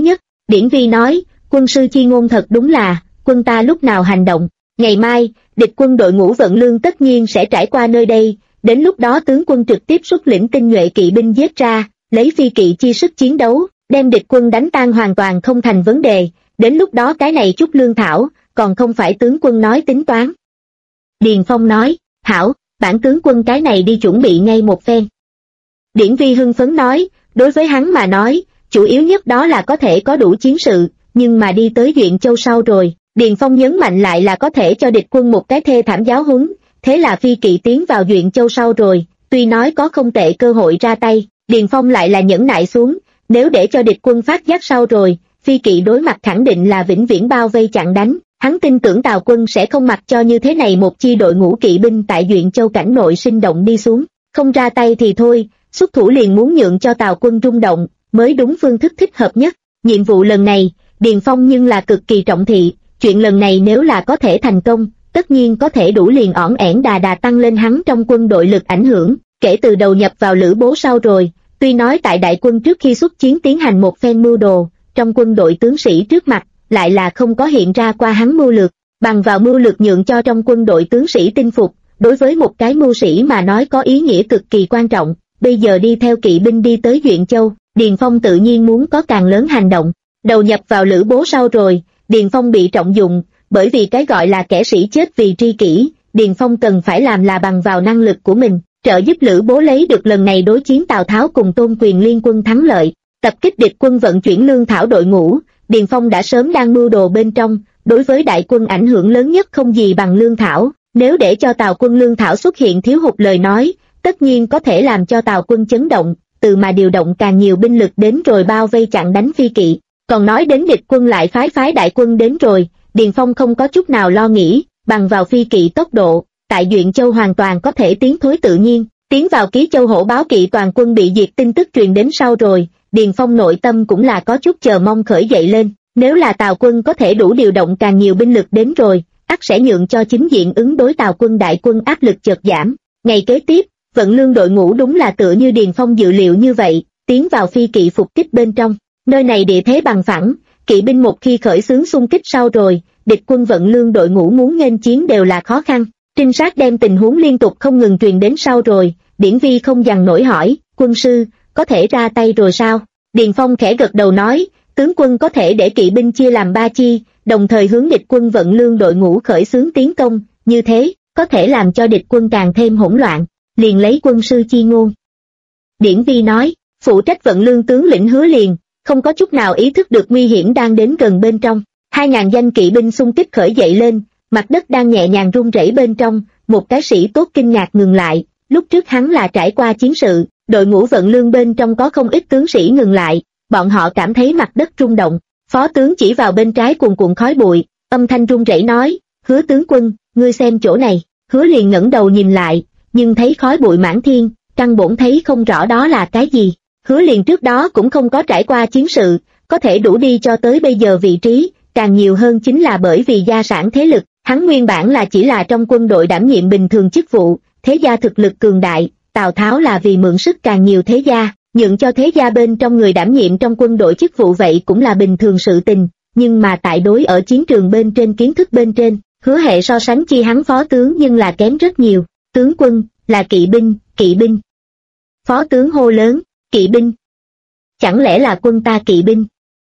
Điển Vi nói, quân sư chi ngôn thật đúng là, quân ta lúc nào hành động. Ngày mai, địch quân đội ngũ vận lương tất nhiên sẽ trải qua nơi đây, đến lúc đó tướng quân trực tiếp xuất lĩnh tinh nhuệ kỵ binh giết ra, lấy phi kỵ chi sức chiến đấu, đem địch quân đánh tan hoàn toàn không thành vấn đề, đến lúc đó cái này chút lương thảo, còn không phải tướng quân nói tính toán. Điền Phong nói, hảo, bản tướng quân cái này đi chuẩn bị ngay một phen. Điển Vi hưng phấn nói, đối với hắn mà nói, chủ yếu nhất đó là có thể có đủ chiến sự, nhưng mà đi tới Duyện Châu sau rồi, Điền Phong nhấn mạnh lại là có thể cho địch quân một cái thê thảm giáo huấn, thế là phi kỵ tiến vào Duyện Châu sau rồi, tuy nói có không tệ cơ hội ra tay, Điền Phong lại là nhẫn nại xuống, nếu để cho địch quân phát giác sau rồi, phi kỵ đối mặt khẳng định là vĩnh viễn bao vây chặn đánh, hắn tin tưởng Tào quân sẽ không mặc cho như thế này một chi đội ngũ kỵ binh tại Duyện Châu cảnh nội sinh động đi xuống, không ra tay thì thôi, xuất thủ liền muốn nhượng cho Tào quân rung động, mới đúng phương thức thích hợp nhất. Nhiệm vụ lần này, Điền Phong nhưng là cực kỳ trọng thị, chuyện lần này nếu là có thể thành công, tất nhiên có thể đủ liền ỏn ẻn đà đà tăng lên hắn trong quân đội lực ảnh hưởng, kể từ đầu nhập vào Lữ Bố sau rồi, tuy nói tại đại quân trước khi xuất chiến tiến hành một phen mưu đồ, trong quân đội tướng sĩ trước mặt, lại là không có hiện ra qua hắn mưu lược, bằng vào mưu lược nhượng cho trong quân đội tướng sĩ tin phục, đối với một cái mưu sĩ mà nói có ý nghĩa cực kỳ quan trọng, bây giờ đi theo kỵ binh đi tới Duyện Châu, Điền Phong tự nhiên muốn có càng lớn hành động, đầu nhập vào Lữ Bố sau rồi, Điền Phong bị trọng dụng, bởi vì cái gọi là kẻ sĩ chết vì tri kỷ, Điền Phong cần phải làm là bằng vào năng lực của mình, trợ giúp Lữ Bố lấy được lần này đối chiến Tào Tháo cùng Tôn Quyền liên quân thắng lợi, tập kích địch quân vận chuyển lương thảo đội ngũ, Điền Phong đã sớm đang mưu đồ bên trong, đối với đại quân ảnh hưởng lớn nhất không gì bằng lương thảo, nếu để cho Tào quân lương thảo xuất hiện thiếu hụt lời nói, tất nhiên có thể làm cho Tào quân chấn động, từ mà điều động càng nhiều binh lực đến rồi bao vây chặn đánh phi kỵ, còn nói đến địch quân lại phái đại quân đến rồi, Điền Phong không có chút nào lo nghĩ, bằng vào phi kỵ tốc độ, tại Duyện Châu hoàn toàn có thể tiến thối tự nhiên, tiến vào Ký Châu hổ báo kỵ toàn quân bị diệt tin tức truyền đến sau rồi, Điền Phong nội tâm cũng là có chút chờ mong khởi dậy lên, nếu là Tào quân có thể đủ điều động càng nhiều binh lực đến rồi, ắt sẽ nhượng cho chính diện ứng đối Tào quân đại quân áp lực chợt giảm. Ngày kế tiếp, vận lương đội ngũ đúng là tựa như Điền Phong dự liệu như vậy, tiến vào phi kỵ phục kích bên trong, nơi này địa thế bằng phẳng, kỵ binh một khi khởi xướng xung kích sau rồi, địch quân vận lương đội ngũ muốn nghênh chiến đều là khó khăn, trinh sát đem tình huống liên tục không ngừng truyền đến sau rồi, Điển Vi không dằn nổi hỏi, quân sư, có thể ra tay rồi sao? Điền Phong khẽ gật đầu nói, tướng quân có thể để kỵ binh chia làm 3 chi, đồng thời hướng địch quân vận lương đội ngũ khởi xướng tiến công, như thế, có thể làm cho địch quân càng thêm hỗn loạn, liền lấy quân sư chi ngôn. Điển Vi nói, phụ trách vận lương tướng lĩnh Hứa Liền, không có chút nào ý thức được nguy hiểm đang đến gần bên trong, 2.000 danh kỵ binh xung kích khởi dậy lên, mặt đất đang nhẹ nhàng rung rẩy bên trong, một cái sĩ tốt kinh ngạc ngừng lại, lúc trước hắn là trải qua chiến sự, đội ngũ vận lương bên trong có không ít tướng sĩ ngừng lại, bọn họ cảm thấy mặt đất rung động, phó tướng chỉ vào bên trái cuồn cuộn khói bụi, âm thanh run rẩy nói, Hứa tướng quân, ngươi xem chỗ này, Hứa Liền ngẩng đầu nhìn lại, nhưng thấy khói bụi mãn thiên, căn bổn thấy không rõ đó là cái gì. Hứa Liền trước đó cũng không có trải qua chiến sự, có thể đủ đi cho tới bây giờ vị trí, càng nhiều hơn chính là bởi vì gia sản thế lực, hắn nguyên bản là chỉ là trong quân đội đảm nhiệm bình thường chức vụ, thế gia thực lực cường đại, Tào Tháo là vì mượn sức càng nhiều thế gia, nhượng cho thế gia bên trong người đảm nhiệm trong quân đội chức vụ vậy cũng là bình thường sự tình, nhưng mà tại đối ở chiến trường bên trên kiến thức bên trên, Hứa Hệ so sánh chi hắn phó tướng nhưng là kém rất nhiều, tướng quân, là kỵ binh, kỵ binh. Phó tướng hô lớn, kỵ binh. Chẳng lẽ là quân ta kỵ binh?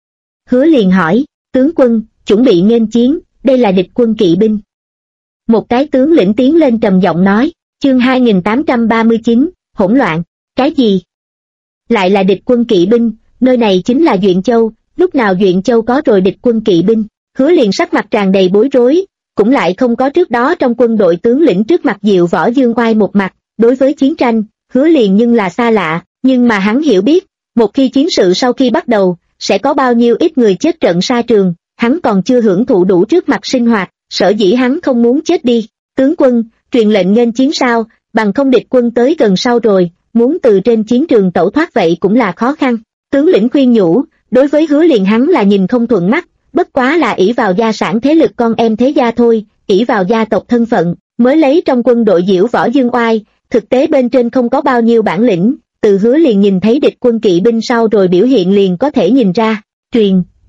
Hứa Liền hỏi, tướng quân, chuẩn bị nghênh chiến, đây là địch quân kỵ binh. Một cái tướng lĩnh tiến lên trầm giọng nói, chương 2839, hỗn loạn, cái gì? Lại là địch quân kỵ binh, nơi này chính là Duyện Châu, lúc nào Duyện Châu có rồi địch quân kỵ binh, Hứa Liền sắc mặt tràn đầy bối rối, cũng lại không có trước đó trong quân đội tướng lĩnh trước mặt diệu võ dương oai một mặt, đối với chiến tranh, Hứa Liền nhưng là xa lạ, nhưng mà hắn hiểu biết, một khi chiến sự sau khi bắt đầu, sẽ có bao nhiêu ít người chết trận sa trường, hắn còn chưa hưởng thụ đủ trước mặt sinh hoạt, sở dĩ hắn không muốn chết đi. Tướng quân, truyền lệnh nghênh chiến sao, bằng không địch quân tới gần sau rồi, muốn từ trên chiến trường tẩu thoát vậy cũng là khó khăn. Tướng lĩnh khuyên nhủ, đối với Hứa Liền hắn là nhìn không thuận mắt, bất quá là ỷ vào gia sản thế lực con em thế gia thôi, ỷ vào gia tộc thân phận, mới lấy trong quân đội diễu võ dương oai, thực tế bên trên không có bao nhiêu bản lĩnh, từ Hứa Liền nhìn thấy địch quân kỵ binh sau rồi biểu hiện liền có thể nhìn ra, truyền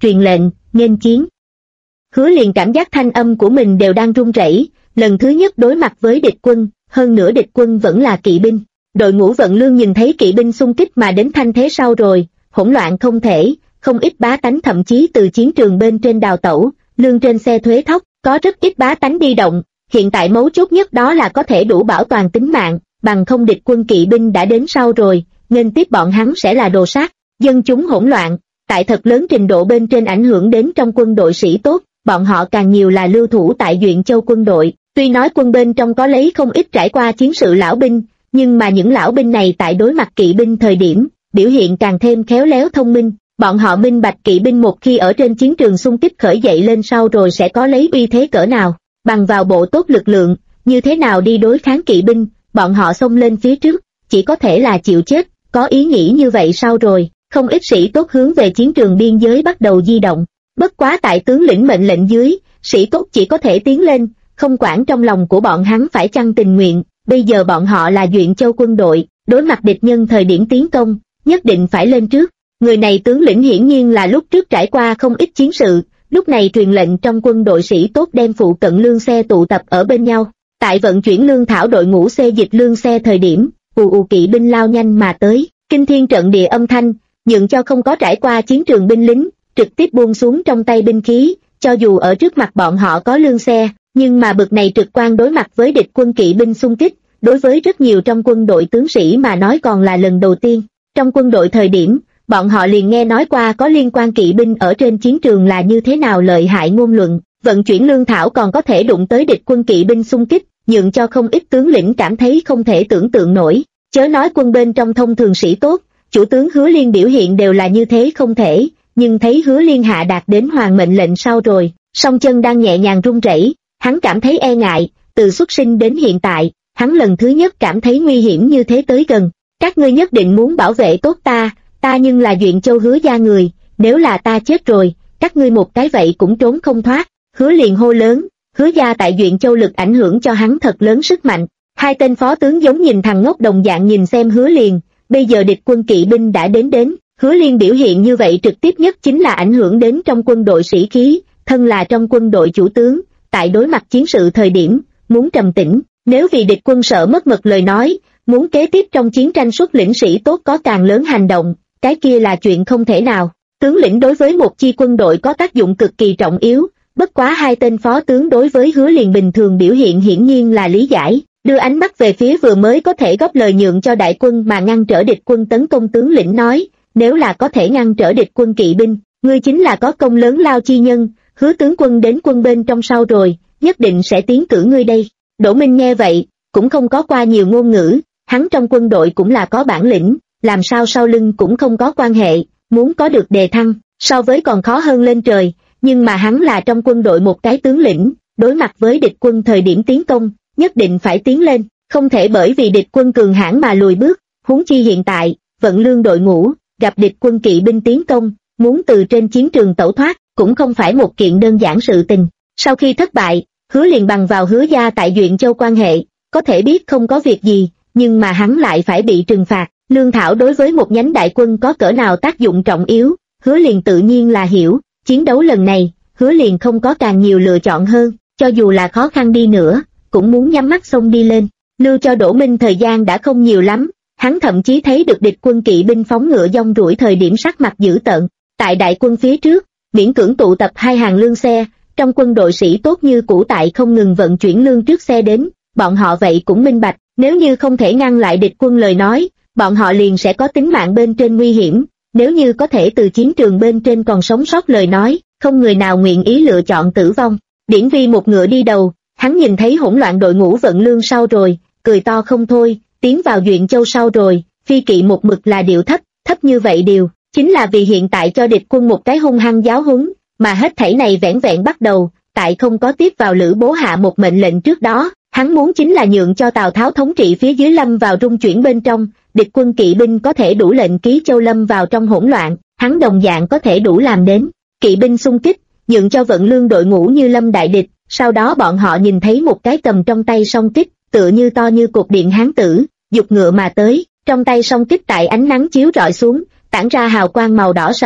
truyền lệnh, nghênh chiến. Hứa Liền cảm giác thanh âm của mình đều đang run rẩy, lần thứ nhất đối mặt với địch quân, hơn nữa địch quân vẫn là kỵ binh. Đội ngũ vận lương nhìn thấy kỵ binh xung kích mà đến thanh thế sau rồi, hỗn loạn không thể, không ít bá tánh thậm chí từ chiến trường bên trên đào tẩu, lương trên xe thuế thóc, có rất ít bá tánh đi động, hiện tại mấu chốt nhất đó là có thể đủ bảo toàn tính mạng, bằng không địch quân kỵ binh đã đến sau rồi, nên tiếp bọn hắn sẽ là đồ sát. Dân chúng hỗn loạn, tại thật lớn trình độ bên trên ảnh hưởng đến trong quân đội sĩ tốt, bọn họ càng nhiều là lưu thủ tại Duyện Châu quân đội, tuy nói quân bên trong có lấy không ít trải qua chiến sự lão binh, nhưng mà những lão binh này tại đối mặt kỵ binh thời điểm, biểu hiện càng thêm khéo léo thông minh, bọn họ minh bạch kỵ binh một khi ở trên chiến trường xung kích khởi dậy lên sau rồi sẽ có lấy uy thế cỡ nào, bằng vào bộ tốt lực lượng, như thế nào đi đối kháng kỵ binh, bọn họ xông lên phía trước, chỉ có thể là chịu chết, có ý nghĩ như vậy sau rồi, không ít sĩ tốt hướng về chiến trường biên giới bắt đầu di động, bất quá tại tướng lĩnh mệnh lệnh dưới, sĩ tốt chỉ có thể tiến lên, không quản trong lòng của bọn hắn phải chăng tình nguyện, bây giờ bọn họ là Duyện Châu quân đội, đối mặt địch nhân thời điểm tiến công, nhất định phải lên trước. Người này tướng lĩnh hiển nhiên là lúc trước trải qua không ít chiến sự, lúc này truyền lệnh trong quân đội sĩ tốt đem phụ cận lương xe tụ tập ở bên nhau. Tại vận chuyển lương thảo đội ngũ xê dịch lương xe thời điểm, ù ù kỵ binh lao nhanh mà tới, kinh thiên trận địa âm thanh, nhượng cho không có trải qua chiến trường binh lính, trực tiếp buông xuống trong tay binh khí, cho dù ở trước mặt bọn họ có lương xe, nhưng mà bực này trực quan đối mặt với địch quân kỵ binh xung kích, đối với rất nhiều trong quân đội tướng sĩ mà nói còn là lần đầu tiên. Trong quân đội thời điểm, bọn họ liền nghe nói qua có liên quan kỵ binh ở trên chiến trường là như thế nào lợi hại ngôn luận, vận chuyển lương thảo còn có thể đụng tới địch quân kỵ binh xung kích, nhượng cho không ít tướng lĩnh cảm thấy không thể tưởng tượng nổi, chớ nói quân bên trong thông thường sĩ tốt, chủ tướng Hứa Liên biểu hiện đều là như thế không thể, nhưng thấy Hứa Liên hạ đạt đến hoàng mệnh lệnh sau rồi, song chân đang nhẹ nhàng run rẩy, hắn cảm thấy e ngại, từ xuất sinh đến hiện tại, hắn lần thứ nhất cảm thấy nguy hiểm như thế tới gần, các ngươi nhất định muốn bảo vệ tốt ta nhưng là Duyện Châu Hứa gia người, nếu là ta chết rồi, các ngươi một cái vậy cũng trốn không thoát. Hứa liền hô lớn, Hứa gia tại Duyện Châu lực ảnh hưởng cho hắn thật lớn sức mạnh. Hai tên phó tướng giống nhìn thằng ngốc đồng dạng nhìn xem Hứa liền, bây giờ địch quân kỵ binh đã đến, Hứa Liên biểu hiện như vậy trực tiếp nhất chính là ảnh hưởng đến trong quân đội sĩ khí, thân là trong quân đội chủ tướng, tại đối mặt chiến sự thời điểm, muốn trầm tĩnh, nếu vì địch quân sợ mất mật lời nói, muốn kế tiếp trong chiến tranh xuất lĩnh sĩ tốt có càng lớn hành động, cái kia là chuyện không thể nào. Tướng lĩnh đối với một chi quân đội có tác dụng cực kỳ trọng yếu, bất quá hai tên phó tướng đối với Hứa Liền bình thường biểu hiện hiển nhiên là lý giải, đưa ánh mắt về phía vừa mới có thể góp lời nhượng cho đại quân mà ngăn trở địch quân tấn công tướng lĩnh nói, nếu là có thể ngăn trở địch quân kỵ binh, ngươi chính là có công lớn lao chi nhân, Hứa tướng quân đến quân bên trong sau rồi, nhất định sẽ tiến cử ngươi đây. Đỗ Minh nghe vậy, cũng không có qua nhiều ngôn ngữ, hắn trong quân đội cũng là có bản lĩnh, làm sao sau lưng cũng không có quan hệ, muốn có được đề thăng, so với còn khó hơn lên trời, nhưng mà hắn là trong quân đội một cái tướng lĩnh, đối mặt với địch quân thời điểm tiến công, nhất định phải tiến lên, không thể bởi vì địch quân cường hãn mà lùi bước, huống chi hiện tại, vận lương đội ngũ, gặp địch quân kỵ binh tiến công, muốn từ trên chiến trường tẩu thoát, cũng không phải một kiện đơn giản sự tình. Sau khi thất bại, Hứa liền bằng vào Hứa gia tại Duyện Châu quan hệ, có thể biết không có việc gì, nhưng mà hắn lại phải bị trừng phạt. Lương thảo đối với một nhánh đại quân có cỡ nào tác dụng trọng yếu, Hứa liền tự nhiên là hiểu, chiến đấu lần này, Hứa liền không có càng nhiều lựa chọn hơn, cho dù là khó khăn đi nữa, cũng muốn nhắm mắt xông đi lên, lưu cho Đỗ Minh thời gian đã không nhiều lắm, hắn thậm chí thấy được địch quân kỵ binh phóng ngựa dong ruổi thời điểm sắc mặt dữ tợn, tại đại quân phía trước, miễn cưỡng tụ tập hai hàng lương xe, trong quân đội sĩ tốt như cũ tại không ngừng vận chuyển lương trước xe đến, bọn họ vậy cũng minh bạch, nếu như không thể ngăn lại địch quân lời nói, bọn họ liền sẽ có tính mạng bên trên nguy hiểm, nếu như có thể từ chiến trường bên trên còn sống sót lời nói, không người nào nguyện ý lựa chọn tử vong. Điển Vi một ngựa đi đầu, hắn nhìn thấy hỗn loạn đội ngũ vận lương sau rồi, cười to không thôi, tiến vào Duyện Châu sau rồi, phi kỵ một mực là điệu thấp, thấp như vậy điều, chính là vì hiện tại cho địch quân một cái hung hăng giáo huấn, mà hết thảy này vẻn vẹn bắt đầu, tại không có tiếp vào Lữ Bố hạ một mệnh lệnh trước đó, hắn muốn chính là nhượng cho Tào Tháo thống trị phía dưới lâm vào rung chuyển bên trong, địch quân kỵ binh có thể đủ lệnh ký châu lâm vào trong hỗn loạn, hắn đồng dạng có thể đủ làm đến. Kỵ binh xung kích, nhượng cho vận lương đội ngũ như lâm đại địch, sau đó bọn họ nhìn thấy một cái cầm trong tay song kích, tựa như to như cột điện hán tử, giục ngựa mà tới, trong tay song kích tại ánh nắng chiếu rọi xuống, tản ra hào quang màu đỏ sậm,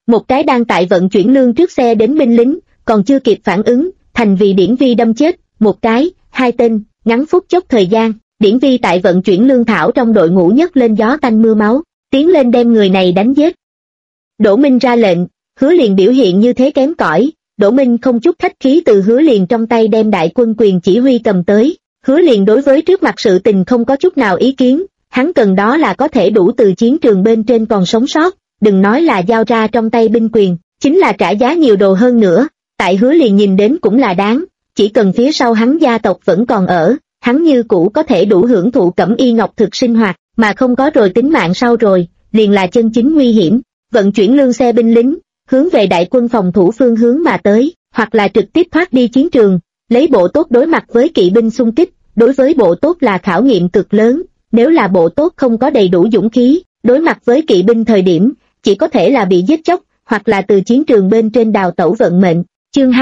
một cái đang tại vận chuyển lương trước xe đến binh lính, còn chưa kịp phản ứng, thành vì Điển Vi đâm chết, một cái, hai tên, ngắn phút chốc thời gian, Điển Vi tại vận chuyển lương thảo trong đội ngũ nhấc lên gió tanh mưa máu, tiến lên đem người này đánh giết. Đỗ Minh ra lệnh, Hứa Liền biểu hiện như thế kém cỏi, Đỗ Minh không chút khách khí từ Hứa Liền trong tay đem đại quân quyền chỉ huy cầm tới. Hứa Liền đối với trước mặt sự tình không có chút nào ý kiến, hắn cần đó là có thể đủ từ chiến trường bên trên còn sống sót, đừng nói là giao ra trong tay binh quyền, chính là trả giá nhiều đồ hơn nữa, tại Hứa Liền nhìn đến cũng là đáng, chỉ cần phía sau hắn gia tộc vẫn còn ở, hắn như cũ có thể đủ hưởng thụ cẩm y ngọc thực sinh hoạt, mà không có rồi tính mạng sau rồi, liền là chân chính nguy hiểm. Vận chuyển lương xe binh lính, hướng về đại quân phòng thủ phương hướng mà tới, hoặc là trực tiếp thoát đi chiến trường, lấy bộ tốt đối mặt với kỵ binh xung kích, đối với bộ tốt là khảo nghiệm cực lớn, nếu là bộ tốt không có đầy đủ dũng khí, đối mặt với kỵ binh thời điểm, chỉ có thể là bị giết chóc, hoặc là từ chiến trường bên trên đào tẩu vận mệnh. Chương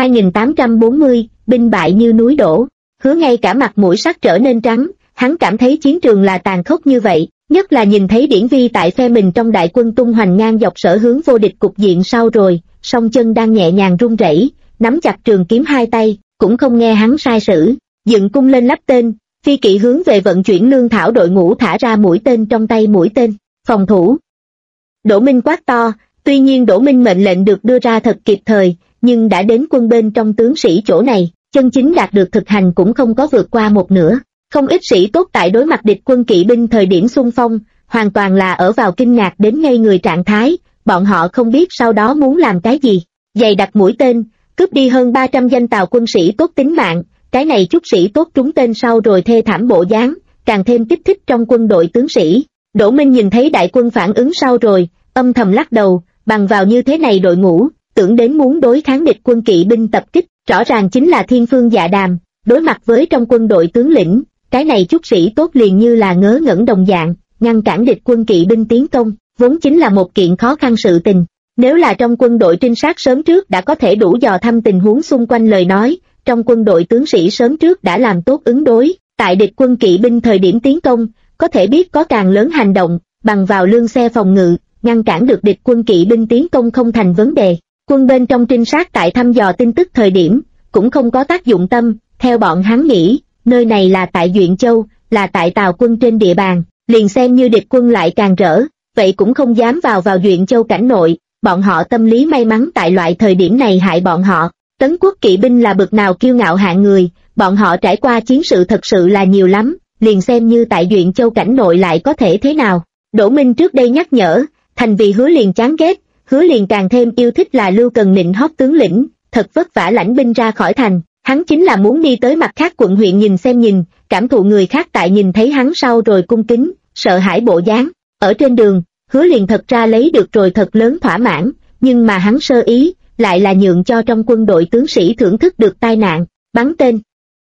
2840, binh bại như núi đổ. Hứa ngay cả mặt mũi sắc trở nên trắng, hắn cảm thấy chiến trường là tàn khốc như vậy, nhất là nhìn thấy Điển Vi tại phe mình trong đại quân tung hoành ngang dọc sở hướng vô địch cục diện sau rồi, song chân đang nhẹ nhàng run rẩy, nắm chặt trường kiếm hai tay, cũng không nghe hắn sai sử, dựng cung lên lắp tên, phi kỵ hướng về vận chuyển lương thảo đội ngũ thả ra mũi tên trong tay mũi tên, phòng thủ. Đỗ Minh quát to, tuy nhiên Đỗ Minh mệnh lệnh được đưa ra thật kịp thời, nhưng đã đến quân bên trong tướng sĩ chỗ này, chân chính đạt được thực hành cũng không có vượt qua một nửa. Không ít sĩ tốt tại đối mặt địch quân kỵ binh thời điểm xung phong, hoàn toàn là ở vào kinh ngạc đến ngây người trạng thái, bọn họ không biết sau đó muốn làm cái gì. Dày đặt mũi tên, cướp đi hơn 300 danh Tào quân sĩ tốt tính mạng, cái này chút sĩ tốt trúng tên sau rồi thê thảm bộ dáng, càng thêm kích thích trong quân đội tướng sĩ. Đỗ Minh nhìn thấy đại quân phản ứng sau rồi, âm thầm lắc đầu, bằng vào như thế này đội ngũ, tưởng đến muốn đối kháng địch quân kỵ binh tập kích, rõ ràng chính là thiên phương dạ đàm, đối mặt với trong quân đội tướng lĩnh. Cái này chút sĩ tốt liền như là ngớ ngẩn đồng dạng, ngăn cản địch quân kỵ binh tiến công, vốn chính là một kiện khó khăn sự tình. Nếu là trong quân đội trinh sát sớm trước đã có thể đủ dò thăm tình huống xung quanh lời nói, trong quân đội tướng sĩ sớm trước đã làm tốt ứng đối, tại địch quân kỵ binh thời điểm tiến công, có thể biết có càng lớn hành động, bằng vào lương xe phòng ngự, ngăn cản được địch quân kỵ binh tiến công không thành vấn đề. Quân bên trong trinh sát tại thăm dò tin tức thời điểm, cũng không có tác dụng tâm, theo bọn hắn nghĩ. Nơi này là tại Duyện Châu, là tại Tào quân trên địa bàn, liền xem như địch quân lại càng rỡ, vậy cũng không dám vào Duyện Châu cảnh nội, bọn họ tâm lý may mắn tại loại thời điểm này hại bọn họ. Tấn quốc kỵ binh là bực nào kiêu ngạo hạng người, bọn họ trải qua chiến sự thật sự là nhiều lắm, liền xem như tại Duyện Châu cảnh nội lại có thể thế nào. Đỗ Minh trước đây nhắc nhở, thành vì Hứa Liền chán ghét, Hứa Liền càng thêm yêu thích là Lưu Cần nịnh hót tướng lĩnh, thật vất vả lãnh binh ra khỏi thành. Hắn chính là muốn đi tới mặt khác quận huyện nhìn xem nhìn, cảm thụ người khác tại nhìn thấy hắn sau rồi cung kính, sợ hãi bộ dáng. Ở trên đường, Hứa Liền thật ra lấy được rồi thật lớn thỏa mãn, nhưng mà hắn sơ ý, lại là nhượng cho trong quân đội tướng sĩ thưởng thức được tai nạn, bắn tên.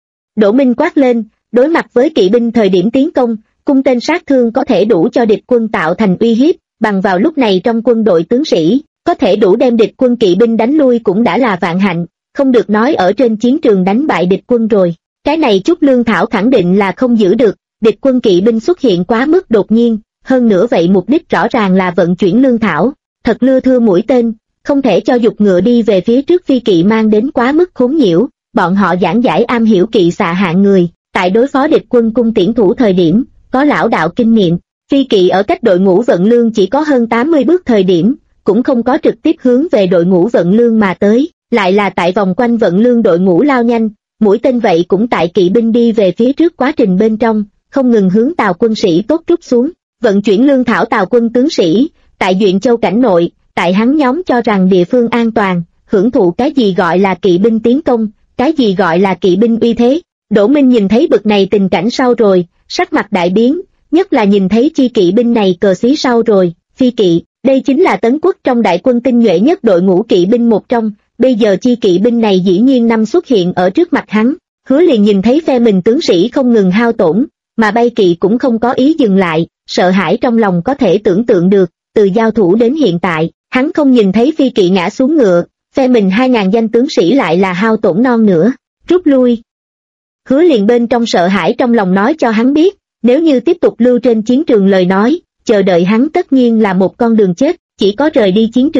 Đỗ Minh quát lên, đối mặt với kỵ binh thời điểm tiến công, cung tên sát thương có thể đủ cho địch quân tạo thành uy hiếp, bằng vào lúc này trong quân đội tướng sĩ, có thể đủ đem địch quân kỵ binh đánh lui cũng đã là vạn hạnh. Không được nói ở trên chiến trường đánh bại địch quân rồi, cái này chút lương thảo khẳng định là không giữ được, địch quân kỵ binh xuất hiện quá mức đột nhiên, hơn nữa vậy mục đích rõ ràng là vận chuyển lương thảo, thật lưa thưa mũi tên, không thể cho dục ngựa đi về phía trước phi kỵ mang đến quá mức khốn nhiễu, bọn họ giảng giải am hiểu kỵ xạ hạng người, tại đối phó địch quân cung tiễn thủ thời điểm, có lão đạo kinh nghiệm, phi kỵ ở cách đội ngũ vận lương chỉ có hơn 80 bước thời điểm, cũng không có trực tiếp hướng về đội ngũ vận lương mà tới. Lại là tại vòng quanh vận lương đội ngũ lao nhanh, mũi tên vậy cũng tại kỵ binh đi về phía trước quá trình bên trong, không ngừng hướng Tào quân sĩ tốt rút xuống, vận chuyển lương thảo Tào quân tướng sĩ, tại Duyện Châu cảnh nội, tại hắn nhóm cho rằng địa phương an toàn, hưởng thụ cái gì gọi là kỵ binh tiến công, cái gì gọi là kỵ binh uy thế. Đỗ Minh nhìn thấy bực này tình cảnh sau rồi, sắc mặt đại biến, nhất là nhìn thấy chi kỵ binh này cờ xí sau rồi, phi kỵ, đây chính là Tấn quốc trong đại quân tinh nhuệ nhất đội ngũ kỵ binh một trong. Bây giờ chi kỵ binh này dĩ nhiên năm xuất hiện ở trước mặt hắn, Hứa Liền nhìn thấy phe mình tướng sĩ không ngừng hao tổn, mà bay kỵ cũng không có ý dừng lại, sợ hãi trong lòng có thể tưởng tượng được, từ giao thủ đến hiện tại, hắn không nhìn thấy phi kỵ ngã xuống ngựa, phe mình 2.000 danh tướng sĩ lại là hao tổn non nữa, rút lui. Hứa Liền bên trong sợ hãi trong lòng nói cho hắn biết, nếu như tiếp tục lưu trên chiến trường lời nói, chờ đợi hắn tất nhiên là một con đường chết, chỉ có rời đi chiến trường,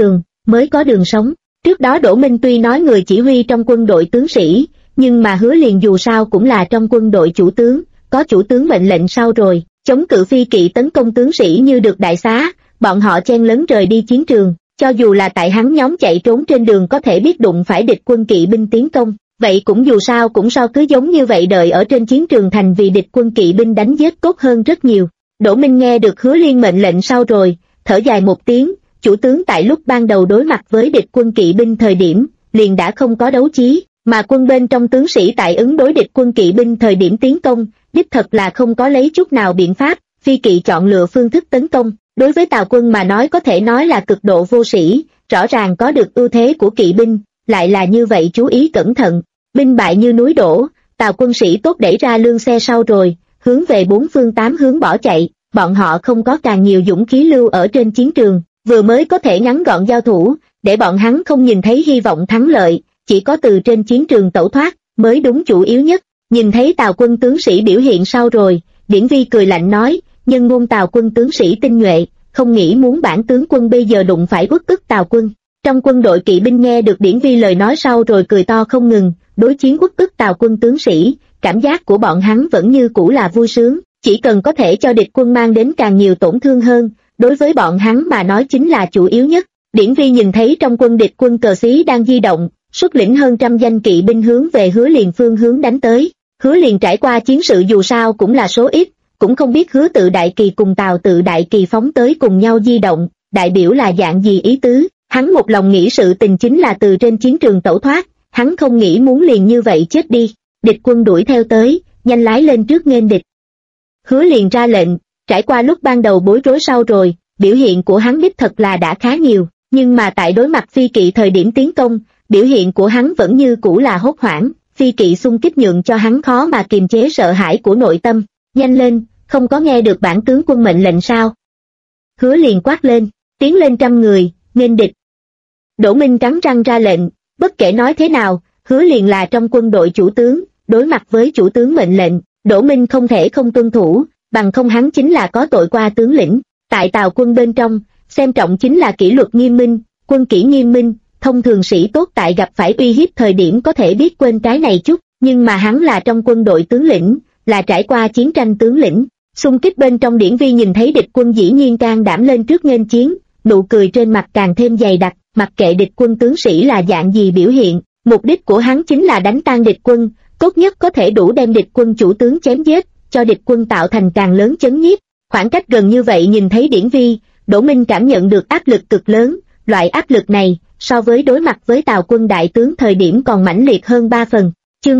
mới có đường sống. Trước đó Đỗ Minh tuy nói người chỉ huy trong quân đội tướng sĩ, nhưng mà Hứa Liền dù sao cũng là trong quân đội chủ tướng, có chủ tướng mệnh lệnh sau rồi, chống cự phi kỵ tấn công tướng sĩ như được đại xá, bọn họ chen lấn rời đi chiến trường, cho dù là tại hắn nhóm chạy trốn trên đường có thể biết đụng phải địch quân kỵ binh tiến công, vậy cũng dù sao cũng so cứ giống như vậy đợi ở trên chiến trường thành vì địch quân kỵ binh đánh giết tốt hơn rất nhiều. Đỗ Minh nghe được Hứa Liên mệnh lệnh sau rồi, thở dài một tiếng, chủ tướng tại lúc ban đầu đối mặt với địch quân kỵ binh thời điểm, liền đã không có đấu chí, mà quân bên trong tướng sĩ tại ứng đối địch quân kỵ binh thời điểm tiến công, đích thật là không có lấy chút nào biện pháp, phi kỵ chọn lựa phương thức tấn công, đối với Tào quân mà nói có thể nói là cực độ vô sĩ, rõ ràng có được ưu thế của kỵ binh, lại là như vậy chú ý cẩn thận, binh bại như núi đổ, Tào quân sĩ tốt đẩy ra lương xe sau rồi, hướng về bốn phương tám hướng bỏ chạy, bọn họ không có càng nhiều dũng khí lưu ở trên chiến trường, vừa mới có thể ngắn gọn giao thủ, để bọn hắn không nhìn thấy hy vọng thắng lợi, chỉ có từ trên chiến trường tẩu thoát, mới đúng chủ yếu nhất. Nhìn thấy Tào quân tướng sĩ biểu hiện sau rồi, Điển Vi cười lạnh nói, nhân ngôn Tào quân tướng sĩ tinh nhuệ, không nghĩ muốn bản tướng quân bây giờ đụng phải uất ức Tào quân. Trong quân đội kỵ binh nghe được Điển Vi lời nói sau rồi cười to không ngừng, đối chiến uất ức Tào quân tướng sĩ, cảm giác của bọn hắn vẫn như cũ là vui sướng, chỉ cần có thể cho địch quân mang đến càng nhiều tổn thương hơn, đối với bọn hắn mà nói chính là chủ yếu nhất. Điển Vi nhìn thấy trong quân địch quân cờ xí đang di động, xuất lĩnh hơn trăm danh kỵ binh hướng về Hứa Liền phương hướng đánh tới. Hứa Liền trải qua chiến sự dù sao cũng là số ít, cũng không biết Hứa Tự Đại Kỳ cùng Tào Tự Đại Kỳ phóng tới cùng nhau di động, đại biểu là dạng gì ý tứ. Hắn một lòng nghĩ sự tình chính là từ trên chiến trường tẩu thoát, hắn không nghĩ muốn liền như vậy chết đi. Địch quân đuổi theo tới, nhanh lái lên trước nghênh địch. Hứa Liền ra lệnh, trải qua lúc ban đầu bối rối sau rồi, biểu hiện của hắn đích thật là đã khá nhiều, nhưng mà tại đối mặt phi kỵ thời điểm tiến công, biểu hiện của hắn vẫn như cũ là hốt hoảng, phi kỵ xung kích nhượng cho hắn khó mà kiềm chế sợ hãi của nội tâm. Nhanh lên, không có nghe được bản tướng quân mệnh lệnh sao? Hứa Liền quát lên, tiến lên 100 người, nghênh địch. Đỗ Minh cắn răng ra lệnh, bất kể nói thế nào, Hứa Liền là trong quân đội chủ tướng, đối mặt với chủ tướng mệnh lệnh, Đỗ Minh không thể không tuân thủ, bằng không hắn chính là có tội qua tướng lĩnh. Tại Tào quân bên trong, xem trọng chính là kỷ luật nghiêm minh, quân kỷ nghiêm minh, thông thường sĩ tốt tại gặp phải uy hiếp thời điểm có thể biết quên cái này chút, nhưng mà hắn là trong quân đội tướng lĩnh, là trải qua chiến tranh tướng lĩnh. Xung kích bên trong Điển Vi nhìn thấy địch quân dĩ nhiên can đảm lên trước nghênh chiến, nụ cười trên mặt càng thêm dày đặc, mặc kệ địch quân tướng sĩ là dạng gì biểu hiện, mục đích của hắn chính là đánh tan địch quân, tốt nhất có thể đủ đem địch quân chủ tướng chém giết, cho địch quân tạo thành càng lớn chấn nhiếp. Khoảng cách gần như vậy nhìn thấy Điển Vi, Đỗ Minh cảm nhận được áp lực cực lớn, loại áp lực này, so với đối mặt với Tào quân đại tướng thời điểm còn mãnh liệt hơn 3 phần. Chương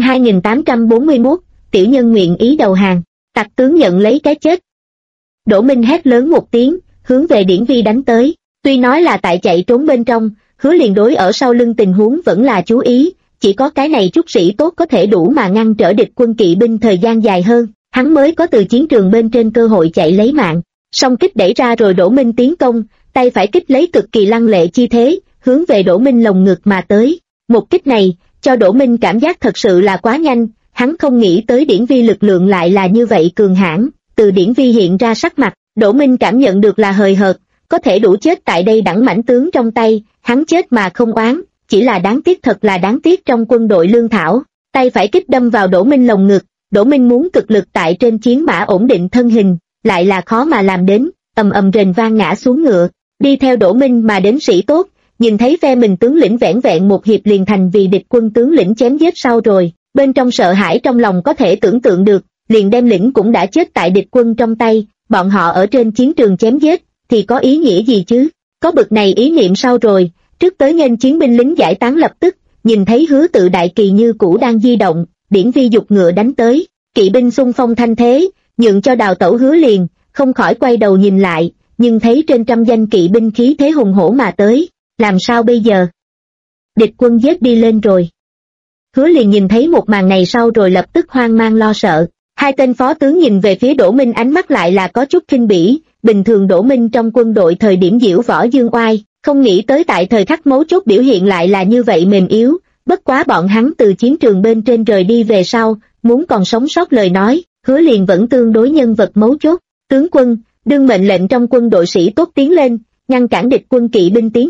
2841, tiểu nhân nguyện ý đầu hàng, tặc tướng nhận lấy cái chết. Đỗ Minh hét lớn một tiếng, hướng về Điển Vi đánh tới, tuy nói là tại chạy trốn bên trong, Hứa Liền đối ở sau lưng tình huống vẫn là chú ý, chỉ có cái này chút sĩ tốt có thể đủ mà ngăn trở địch quân kỵ binh thời gian dài hơn, hắn mới có từ chiến trường bên trên cơ hội chạy lấy mạng. Song kích đẩy ra rồi Đỗ Minh tiến công, tay phải kích lấy cực kỳ lăng lệ chi thế, hướng về Đỗ Minh lồng ngực mà tới. Một kích này, cho Đỗ Minh cảm giác thật sự là quá nhanh, hắn không nghĩ tới Điển Vi lực lượng lại là như vậy cường hãn. Từ Điển Vi hiện ra sắc mặt, Đỗ Minh cảm nhận được là hời hợt, có thể đủ chết tại đây đẳng mãnh tướng trong tay, hắn chết mà không oán, chỉ là đáng tiếc, thật là đáng tiếc trong quân đội lương thảo. Tay phải kích đâm vào Đỗ Minh lồng ngực, Đỗ Minh muốn cực lực tại trên chiến mã ổn định thân hình, lại là khó mà làm đến, ầm ầm rền vang ngã xuống ngựa. Đi theo Đỗ Minh mà đến sĩ tốt, nhìn thấy phe mình tướng lĩnh vẻn vẹn một hiệp liền thành vì địch quân tướng lĩnh chém giết sau rồi, bên trong sợ hãi trong lòng có thể tưởng tượng được, liền đem lĩnh cũng đã chết tại địch quân trong tay, bọn họ ở trên chiến trường chém giết, thì có ý nghĩa gì chứ? Có bực này ý niệm sau rồi, trước tới nghênh chiến binh lính giải tán lập tức, nhìn thấy Hứa Tự Đại Kỳ như cũ đang di động, Điển Vi dục ngựa đánh tới, kỵ binh xung phong thanh thế, nhượng cho đào tẩu Hứa Liền, không khỏi quay đầu nhìn lại, nhưng thấy trên 100 danh kỵ binh khí thế hùng hổ mà tới, làm sao bây giờ? Địch quân giết đi lên rồi. Hứa Liền nhìn thấy một màn này sau rồi lập tức hoang mang lo sợ. Hai tên phó tướng nhìn về phía Đỗ Minh ánh mắt lại là có chút khinh bỉ, bình thường Đỗ Minh trong quân đội thời điểm diễu võ dương oai, không nghĩ tới tại thời khắc mấu chốt biểu hiện lại là như vậy mềm yếu, bất quá bọn hắn từ chiến trường bên trên rời đi về sau, muốn còn sống sót lời nói, Hứa Liền vẫn tương đối nhân vật mấu chốt. Tướng quân, đương mệnh lệnh trong quân đội sĩ tốt tiến lên, ngăn cản địch quân kỵ binh tiến công,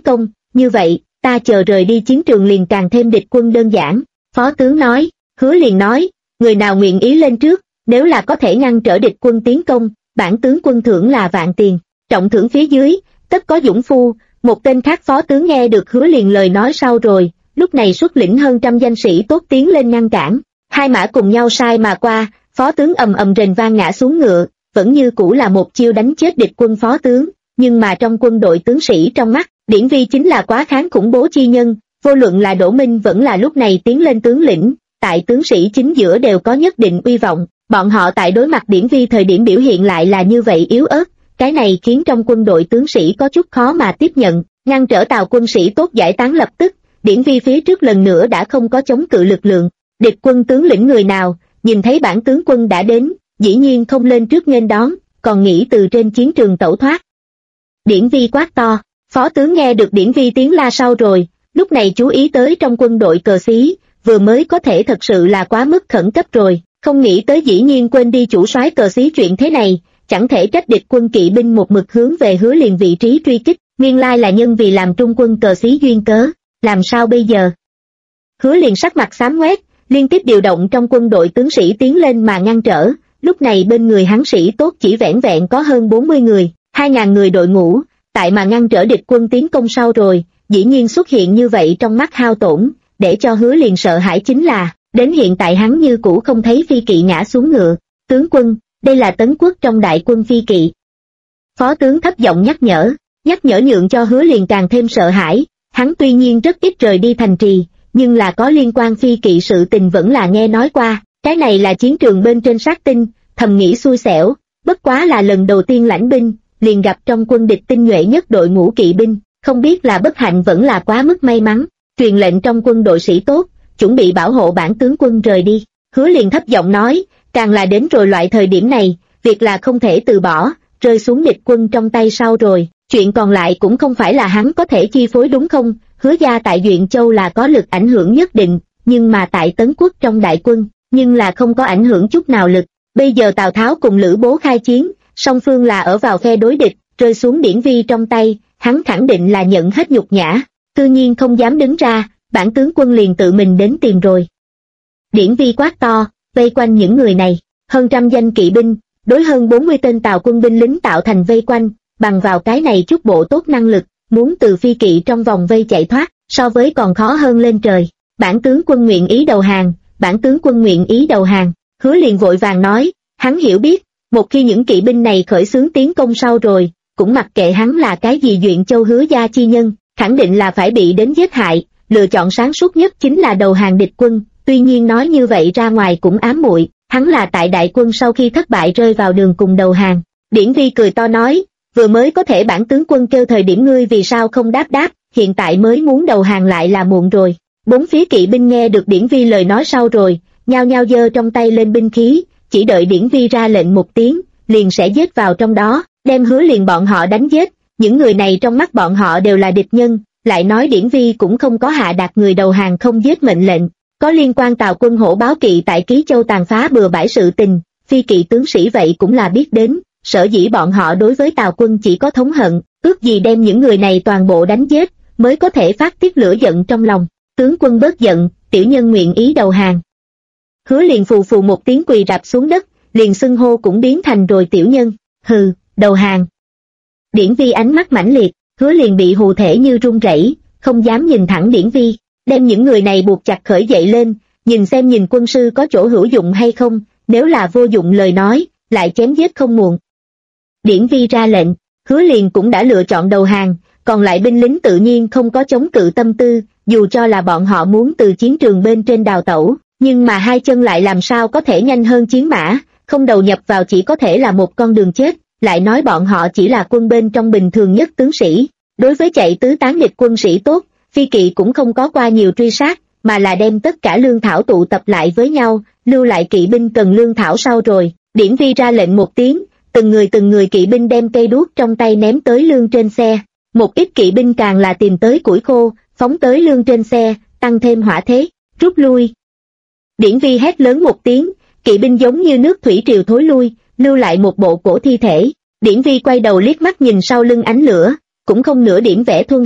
như vậy, ta chờ rời đi chiến trường liền càng thêm địch quân đơn giản. Phó tướng nói, Hứa liền nói, người nào nguyện ý lên trước, nếu là có thể ngăn trở địch quân tiến công, bản tướng quân thưởng là vạn tiền, trọng thưởng phía dưới, tất có dũng phu. Một tên khác phó tướng nghe được Hứa liền lời nói sau rồi, lúc này xuất lĩnh hơn trăm danh sĩ tốt tiến lên ngăn cản. Hai mã cùng nhau sai mà qua, phó tướng ầm ầm rền vang ngã xuống ngựa, vẫn như cũ là một chiêu đánh chết địch quân phó tướng, nhưng mà trong quân đội tướng sĩ trong mắt, Điển Vi chính là quá kháng khủng bố chi nhân, vô luận là Đỗ Minh vẫn là lúc này tiến lên tướng lĩnh, tại tướng sĩ chính giữa đều có nhất định uy vọng, bọn họ tại đối mặt Điển Vi thời điểm biểu hiện lại là như vậy yếu ớt, cái này khiến trong quân đội tướng sĩ có chút khó mà tiếp nhận, ngăn trở Tào quân sĩ tốt giải tán lập tức, Điển Vi phía trước lần nữa đã không có chống cự lực lượng, địch quân tướng lĩnh người nào, nhìn thấy bản tướng quân đã đến, dĩ nhiên không lên trước nghênh đón, còn nghĩ từ trên chiến trường tẩu thoát. Điển Vi quát to, phó tướng nghe được Điển Vi tiếng la sau rồi, lúc này chú ý tới trong quân đội cờ xí, vừa mới có thể thật sự là quá mức khẩn cấp rồi, không nghĩ tới dĩ nhiên quên đi chủ soái cờ xí chuyện thế này, chẳng thể trách địch quân kỵ binh một mực hướng về Hứa liền vị trí truy kích, nguyên lai là nhân vì làm trung quân cờ xí duyên cớ, làm sao bây giờ? Hứa liền sắc mặt xám ngoét, liên tiếp điều động trong quân đội tướng sĩ tiến lên mà ngăn trở, lúc này bên người hắn sĩ tốt chỉ vẻn vẹn có hơn 40 người, 2.000 người đội ngũ, tại mà ngăn trở địch quân tiến công sau rồi, dĩ nhiên xuất hiện như vậy trong mắt hao tổn, để cho Hứa liền sợ hãi chính là, đến hiện tại hắn như cũ không thấy phi kỵ ngã xuống ngựa, tướng quân, đây là tấn quốc trong đại quân phi kỵ. Phó tướng thấp giọng nhắc nhở nhượng cho Hứa liền càng thêm sợ hãi, hắn tuy nhiên rất ít rời đi thành trì, nhưng là có liên quan phi kỵ sự tình vẫn là nghe nói qua, cái này là chiến trường bên trên sát tinh, thầm nghĩ xui xẻo, bất quá là lần đầu tiên lãnh binh, liền gặp trong quân địch tinh nhuệ nhất đội ngũ kỵ binh, không biết là bất hạnh vẫn là quá mức may mắn, truyền lệnh trong quân đội sĩ tốt, chuẩn bị bảo hộ bản tướng quân rời đi, Hứa liền thấp giọng nói, càng là đến rồi loại thời điểm này, việc là không thể từ bỏ, rơi xuống địch quân trong tay sau rồi, chuyện còn lại cũng không phải là hắn có thể chi phối đúng không, Hứa gia tại Duyện Châu là có lực ảnh hưởng nhất định, nhưng mà tại Tấn Quốc trong đại quân, nhưng là không có ảnh hưởng chút nào lực, bây giờ Tào Tháo cùng Lữ Bố khai chiến, song phương là ở vào phe đối địch, rơi xuống Điển Vi trong tay, hắn khẳng định là nhận hết nhục nhã, tự nhiên không dám đứng ra, bản tướng quân liền tự mình đến tìm rồi. Điển Vi quát to, vây quanh những người này, hơn trăm danh kỵ binh, đối hơn 40 tên Tào quân binh lính tạo thành vây quanh, bằng vào cái này chút bộ tốt năng lực, muốn từ phi kỵ trong vòng vây chạy thoát, so với còn khó hơn lên trời. Bản tướng quân nguyện ý đầu hàng, bản tướng quân nguyện ý đầu hàng. Hứa liền vội vàng nói, hắn hiểu biết, một khi những kỵ binh này khởi xướng tiến công sau rồi, cũng mặc kệ hắn là cái gì Duyện Châu Hứa gia chi nhân, khẳng định là phải bị đến giết hại, lựa chọn sáng suốt nhất chính là đầu hàng địch quân. Tuy nhiên nói như vậy ra ngoài cũng ám muội, hắn là tại đại quân sau khi thất bại rơi vào đường cùng đầu hàng. Điển Vi cười to nói, vừa mới có thể bản tướng quân kêu thời điểm ngươi vì sao không đáp, hiện tại mới muốn đầu hàng lại là muộn rồi. Bốn phía kỵ binh nghe được Điển Vi lời nói sau rồi, nhao nhao giơ trong tay lên binh khí, chỉ đợi Điển Vi ra lệnh một tiếng, liền sẽ giết vào trong đó, đem Hứa liền bọn họ đánh giết. Những người này trong mắt bọn họ đều là địch nhân, lại nói Điển Vi cũng không có hạ đạt người đầu hàng không giết mệnh lệnh. Có liên quan Tào quân hổ báo kỵ tại Ký Châu tàn phá bừa bãi sự tình, phi kỵ tướng sĩ vậy cũng là biết đến, sở dĩ bọn họ đối với Tào quân chỉ có thống hận, ước gì đem những người này toàn bộ đánh giết, mới có thể phát tiết lửa giận trong lòng. Tướng quân bớt giận, tiểu nhân nguyện ý đầu hàng. Hứa liền phù phù một tiếng quỳ rạp xuống đất, liền xưng hô cũng biến thành rồi tiểu nhân, hừ, đầu hàng. Điển Vi ánh mắt mãnh liệt, Hứa liền bị hù thể như run rẩy, không dám nhìn thẳng Điển Vi, đem những người này buộc chặt khởi dậy lên, nhìn xem nhìn quân sư có chỗ hữu dụng hay không, nếu là vô dụng lời nói, lại chém giết không muộn. Điển Vi ra lệnh, Hứa liền cũng đã lựa chọn đầu hàng, còn lại binh lính tự nhiên không có chống cự tâm tư, dù cho là bọn họ muốn từ chiến trường bên trên đào tẩu, nhưng mà hai chân lại làm sao có thể nhanh hơn chiến mã, không đầu nhập vào chỉ có thể là một con đường chết, lại nói bọn họ chỉ là quân bên trong bình thường nhất tướng sĩ, đối với chạy tứ tán địch quân sĩ tốt, phi kỵ cũng không có qua nhiều truy sát, mà là đem tất cả lương thảo tụ tập lại với nhau, lưu lại kỵ binh cần lương thảo sau rồi, Điển Vi ra lệnh một tiếng, từng người kỵ binh đem cây đuốc trong tay ném tới lương trên xe, một ít kỵ binh càng là tìm tới củi khô, phóng tới lương trên xe, tăng thêm hỏa thế, rút lui. Điển Vi hét lớn một tiếng, kỵ binh giống như nước thủy triều thối lui, lưu lại một bộ cổ thi thể. Điển Vi quay đầu liếc mắt nhìn sau lưng ánh lửa, cũng không nửa điểm vẻ thương hại,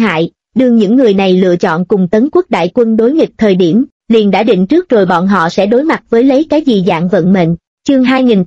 đương những người này lựa chọn cùng Tấn quốc đại quân đối nghịch thời điểm, liền đã định trước rồi bọn họ sẽ đối mặt với lấy cái gì dạng vận mệnh. Chương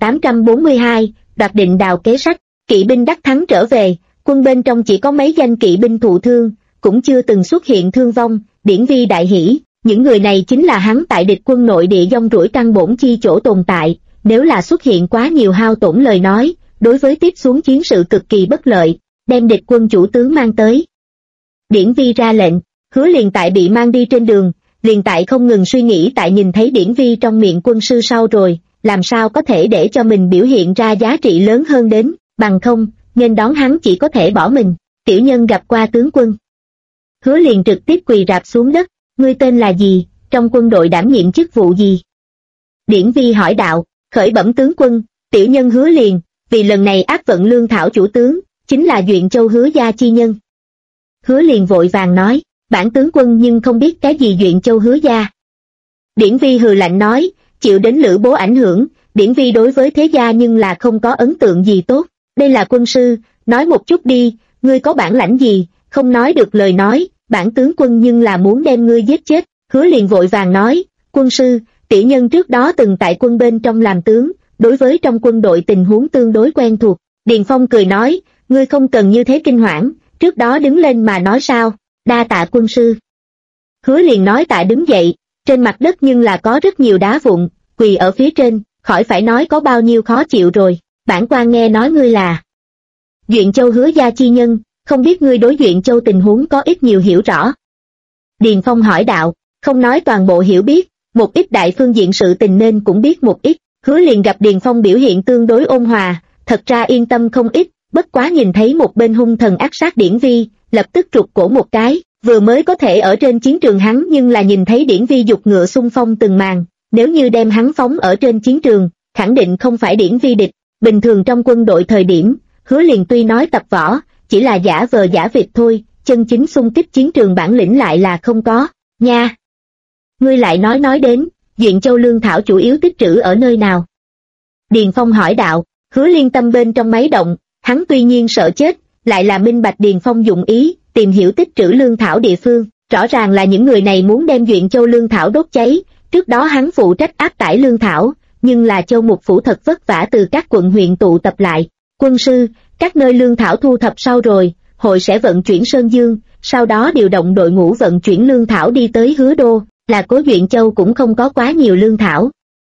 2842, đoạt định đào kế sách, kỵ binh đắc thắng trở về, quân bên trong chỉ có mấy danh kỵ binh thụ thương, cũng chưa từng xuất hiện thương vong. Điển Vi đại hỉ, những người này chính là hắn tại địch quân nội địa dông rủi căn bổn chi chỗ tồn tại, nếu là xuất hiện quá nhiều hao tổn lời nói, đối với tiếp xuống chiến sự cực kỳ bất lợi, đem địch quân chủ tướng mang tới. Điển Vi ra lệnh, Hứa liền tại bị mang đi trên đường, liền tại không ngừng suy nghĩ tại nhìn thấy Điển Vi trong miệng quân sư sau rồi, làm sao có thể để cho mình biểu hiện ra giá trị lớn hơn đến, bằng không, nên đón hắn chỉ có thể bỏ mình. Tiểu nhân gặp qua tướng quân. Hứa liền trực tiếp quỳ rạp xuống đất, ngươi tên là gì, trong quân đội đảm nhiệm chức vụ gì? Điển Vi hỏi đạo, khởi bẩm tướng quân, tiểu nhân Hứa liền, vì lần này ác vận lương thảo chủ tướng, chính là Duyện Châu Hứa gia chi nhân. Hứa liền vội vàng nói, bản tướng quân nhưng không biết cái gì Duyện Châu Hứa gia. Điển Vi hừ lạnh nói, chịu đến Lữ Bố ảnh hưởng, Điển Vi đối với thế gia nhưng là không có ấn tượng gì tốt, đây là quân sư, nói một chút đi, ngươi có bản lãnh gì, không nói được lời nói, bản tướng quân nhưng là muốn đem ngươi giết chết. Hứa liền vội vàng nói, quân sư, tiểu nhân trước đó từng tại quân bên trong làm tướng, đối với trong quân đội tình huống tương đối quen thuộc. Điền Phong cười nói, ngươi không cần như thế kinh hoảng, trước đó đứng lên mà nói sao, đa tạ quân sư. Hứa liền nói tạ đứng dậy, trên mặt đất nhưng là có rất nhiều đá vụn, quỳ ở phía trên, khỏi phải nói có bao nhiêu khó chịu rồi. Bản quan nghe nói ngươi là Duyện Châu Hứa gia chi nhân, không biết ngươi đối Duyện Châu tình huống có ít nhiều hiểu rõ. Điền Phong hỏi đạo, không nói toàn bộ hiểu biết, một ít đại phương diện sự tình nên cũng biết một ít. Hứa liền gặp Điền Phong biểu hiện tương đối ôn hòa, thật ra yên tâm không ít, bất quá nhìn thấy một bên hung thần ác sát Điển Vi, lập tức rụt cổ một cái, vừa mới có thể ở trên chiến trường hắn nhưng là nhìn thấy Điển Vi giục ngựa xung phong từng màn, nếu như đem hắn phóng ở trên chiến trường, khẳng định không phải Điển Vi địch. Bình thường trong quân đội thời điểm, Hứa liền tuy nói tập võ, chỉ là giả vờ giả vịt thôi, chân chính xung kích chiến trường bản lĩnh lại là không có, nha. Ngươi lại nói đến, Duyện Châu lương thảo chủ yếu tích trữ ở nơi nào? Điền Phong hỏi đạo, Hứa liên tâm bên trong máy động, hắn tuy nhiên sợ chết, lại là minh bạch Điền Phong dụng ý, tìm hiểu tích trữ lương thảo địa phương, rõ ràng là những người này muốn đem Duyện Châu lương thảo đốt cháy, trước đó hắn phụ trách áp tải lương thảo, nhưng là Châu Mục Phủ thật vất vả từ các quận huyện tụ tập lại. Quân sư, các nơi lương thảo thu thập sau rồi, hội sẽ vận chuyển Sơn Dương, sau đó điều động đội ngũ vận chuyển lương thảo đi tới Hứa Đô, là Cố Duyện Châu cũng không có quá nhiều lương thảo.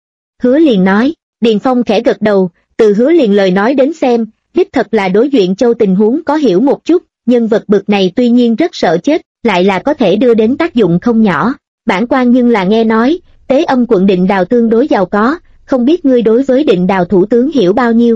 Hứa liền nói, Điền Phong khẽ gật đầu, từ Hứa liền lời nói đến xem, đích thật là đối Duyện Châu tình huống có hiểu một chút, nhân vật bực này tuy nhiên rất sợ chết, lại là có thể đưa đến tác dụng không nhỏ. Bản quan nhưng là nghe nói, Tế Âm quận Định Đào tương đối giàu có, không biết ngươi đối với Định Đào thủ tướng hiểu bao nhiêu?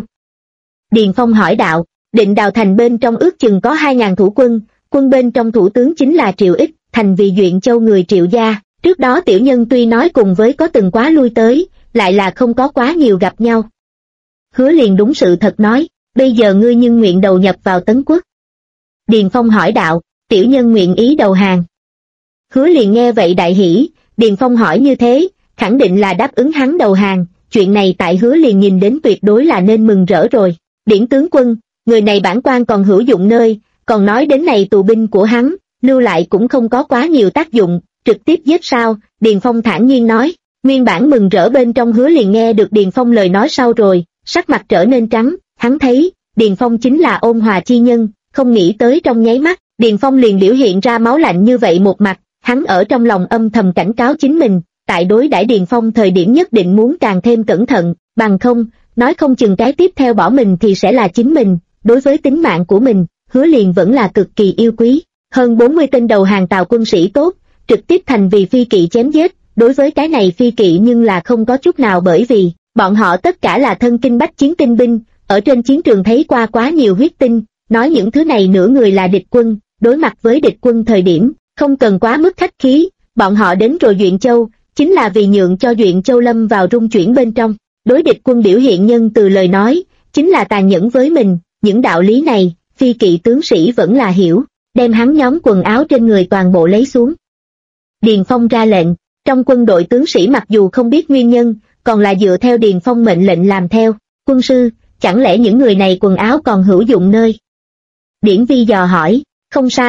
Điền Phong hỏi đạo, Định Đào thành bên trong ước chừng có 2.000 thủ quân, quân bên trong thủ tướng chính là Triệu Ích, thành vì Duyện Châu người Triệu gia, trước đó tiểu nhân tuy nói cùng với có từng quá lui tới, lại là không có quá nhiều gặp nhau. Hứa liền đúng sự thật nói, bây giờ ngươi nhưng nguyện đầu nhập vào Tấn quốc. Điền Phong hỏi đạo, tiểu nhân nguyện ý đầu hàng. Hứa liền nghe vậy đại hỉ, Điền Phong hỏi như thế, khẳng định là đáp ứng hắn đầu hàng, chuyện này tại Hứa liền nhìn đến tuyệt đối là nên mừng rỡ rồi. Điển tướng quân, người này bản quan còn hữu dụng nơi, còn nói đến này tù binh của hắn, lưu lại cũng không có quá nhiều tác dụng, trực tiếp giết sao? Điền Phong thản nhiên nói. Nguyên bản mừng rỡ bên trong Hứa liền nghe được Điền Phong lời nói sau rồi, sắc mặt trở nên trắng, hắn thấy, Điền Phong chính là ôn hòa chi nhân, không nghĩ tới trong nháy mắt, Điền Phong liền biểu hiện ra máu lạnh như vậy một mặt, hắn ở trong lòng âm thầm cảnh cáo chính mình, tại đối đãi Điền Phong thời điểm nhất định muốn càng thêm cẩn thận, bằng không, nói không chừng cái tiếp theo bỏ mình thì sẽ là chính mình, đối với tính mạng của mình, Hứa liền vẫn là cực kỳ yêu quý, hơn 40 tên đầu hàng Tào quân sĩ tốt, trực tiếp thành vì phi kỵ chém giết, đối với cái này phi kỵ nhưng là không có chút nào bởi vì, bọn họ tất cả là thân kinh bách chiến tinh binh, ở trên chiến trường thấy qua quá nhiều huyết tinh, nói những thứ này nửa người là địch quân, đối mặt với địch quân thời điểm, không cần quá mức khách khí, bọn họ đến rồi Duyện Châu, chính là vì nhượng cho Duyện Châu lâm vào rung chuyển bên trong, đối địch quân biểu hiện nhân từ lời nói, chính là tàn nhẫn với mình, những đạo lý này, phi kỵ tướng sĩ vẫn là hiểu, đem hắn nhóm quần áo trên người toàn bộ lấy xuống. Điền Phong ra lệnh, trong quân đội tướng sĩ mặc dù không biết nguyên nhân, còn là dựa theo Điền Phong mệnh lệnh làm theo, quân sư, chẳng lẽ những người này quần áo còn hữu dụng nơi? Điển Vi dò hỏi, không sai,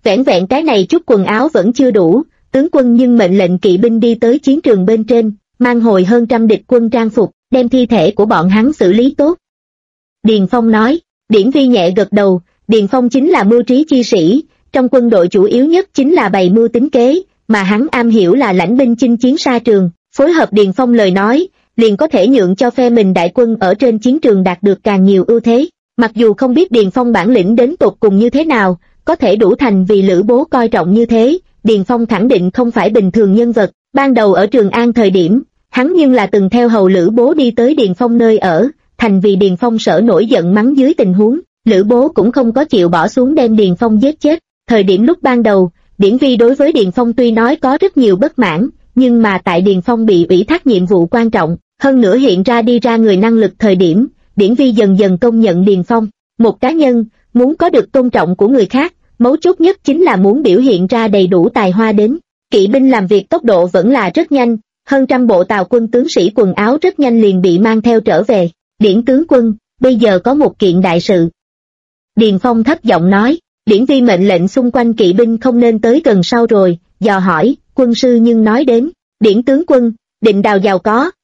Vẻn vẹn cái này chút quần áo vẫn chưa đủ, tướng quân nhưng mệnh lệnh kỵ binh đi tới chiến trường bên trên, mang hồi hơn trăm địch quân trang phục, đem thi thể của bọn hắn xử lý tốt. Điền Phong nói. Điển Vi nhẹ gật đầu. Điền Phong chính là mưu trí chi sĩ, trong quân đội chủ yếu nhất chính là bày mưu tính kế, mà hắn am hiểu là lãnh binh chinh chiến xa trường, phối hợp Điền Phong lời nói, liền có thể nhượng cho phe mình đại quân ở trên chiến trường đạt được càng nhiều ưu thế. Mặc dù không biết Điền Phong bản lĩnh đến tột cùng như thế nào, có thể đủ thành vì Lữ Bố coi trọng như thế, Điền Phong khẳng định không phải bình thường nhân vật. Ban đầu ở Trường An thời điểm, hắn nhưng là từng theo hầu Lữ Bố đi tới Điền Phong nơi ở, thành vì Điền Phong sở nổi giận mắng dưới tình huống, Lữ Bố cũng không có chịu bỏ xuống đem Điền Phong giết chết. Thời điểm lúc ban đầu, Điển Vi đối với Điền Phong tuy nói có rất nhiều bất mãn, nhưng mà tại Điền Phong bị ủy thác nhiệm vụ quan trọng, hơn nữa hiện ra đi ra người năng lực thời điểm, Điển Vi dần dần công nhận Điền Phong. Một cá nhân, muốn có được tôn trọng của người khác, mấu chốt nhất chính là muốn biểu hiện ra đầy đủ tài hoa đến. Kỵ binh làm việc tốc độ vẫn là rất nhanh, hơn trăm bộ tào quân tướng sĩ quần áo rất nhanh liền bị mang theo trở về. Điển tướng quân, bây giờ có một kiện đại sự. Điền Phong thấp giọng nói. Điển Vi mệnh lệnh xung quanh kỵ binh không nên tới gần sau rồi, dò hỏi, quân sư nhưng nói đến. Điển tướng quân, Định Đào giàu có,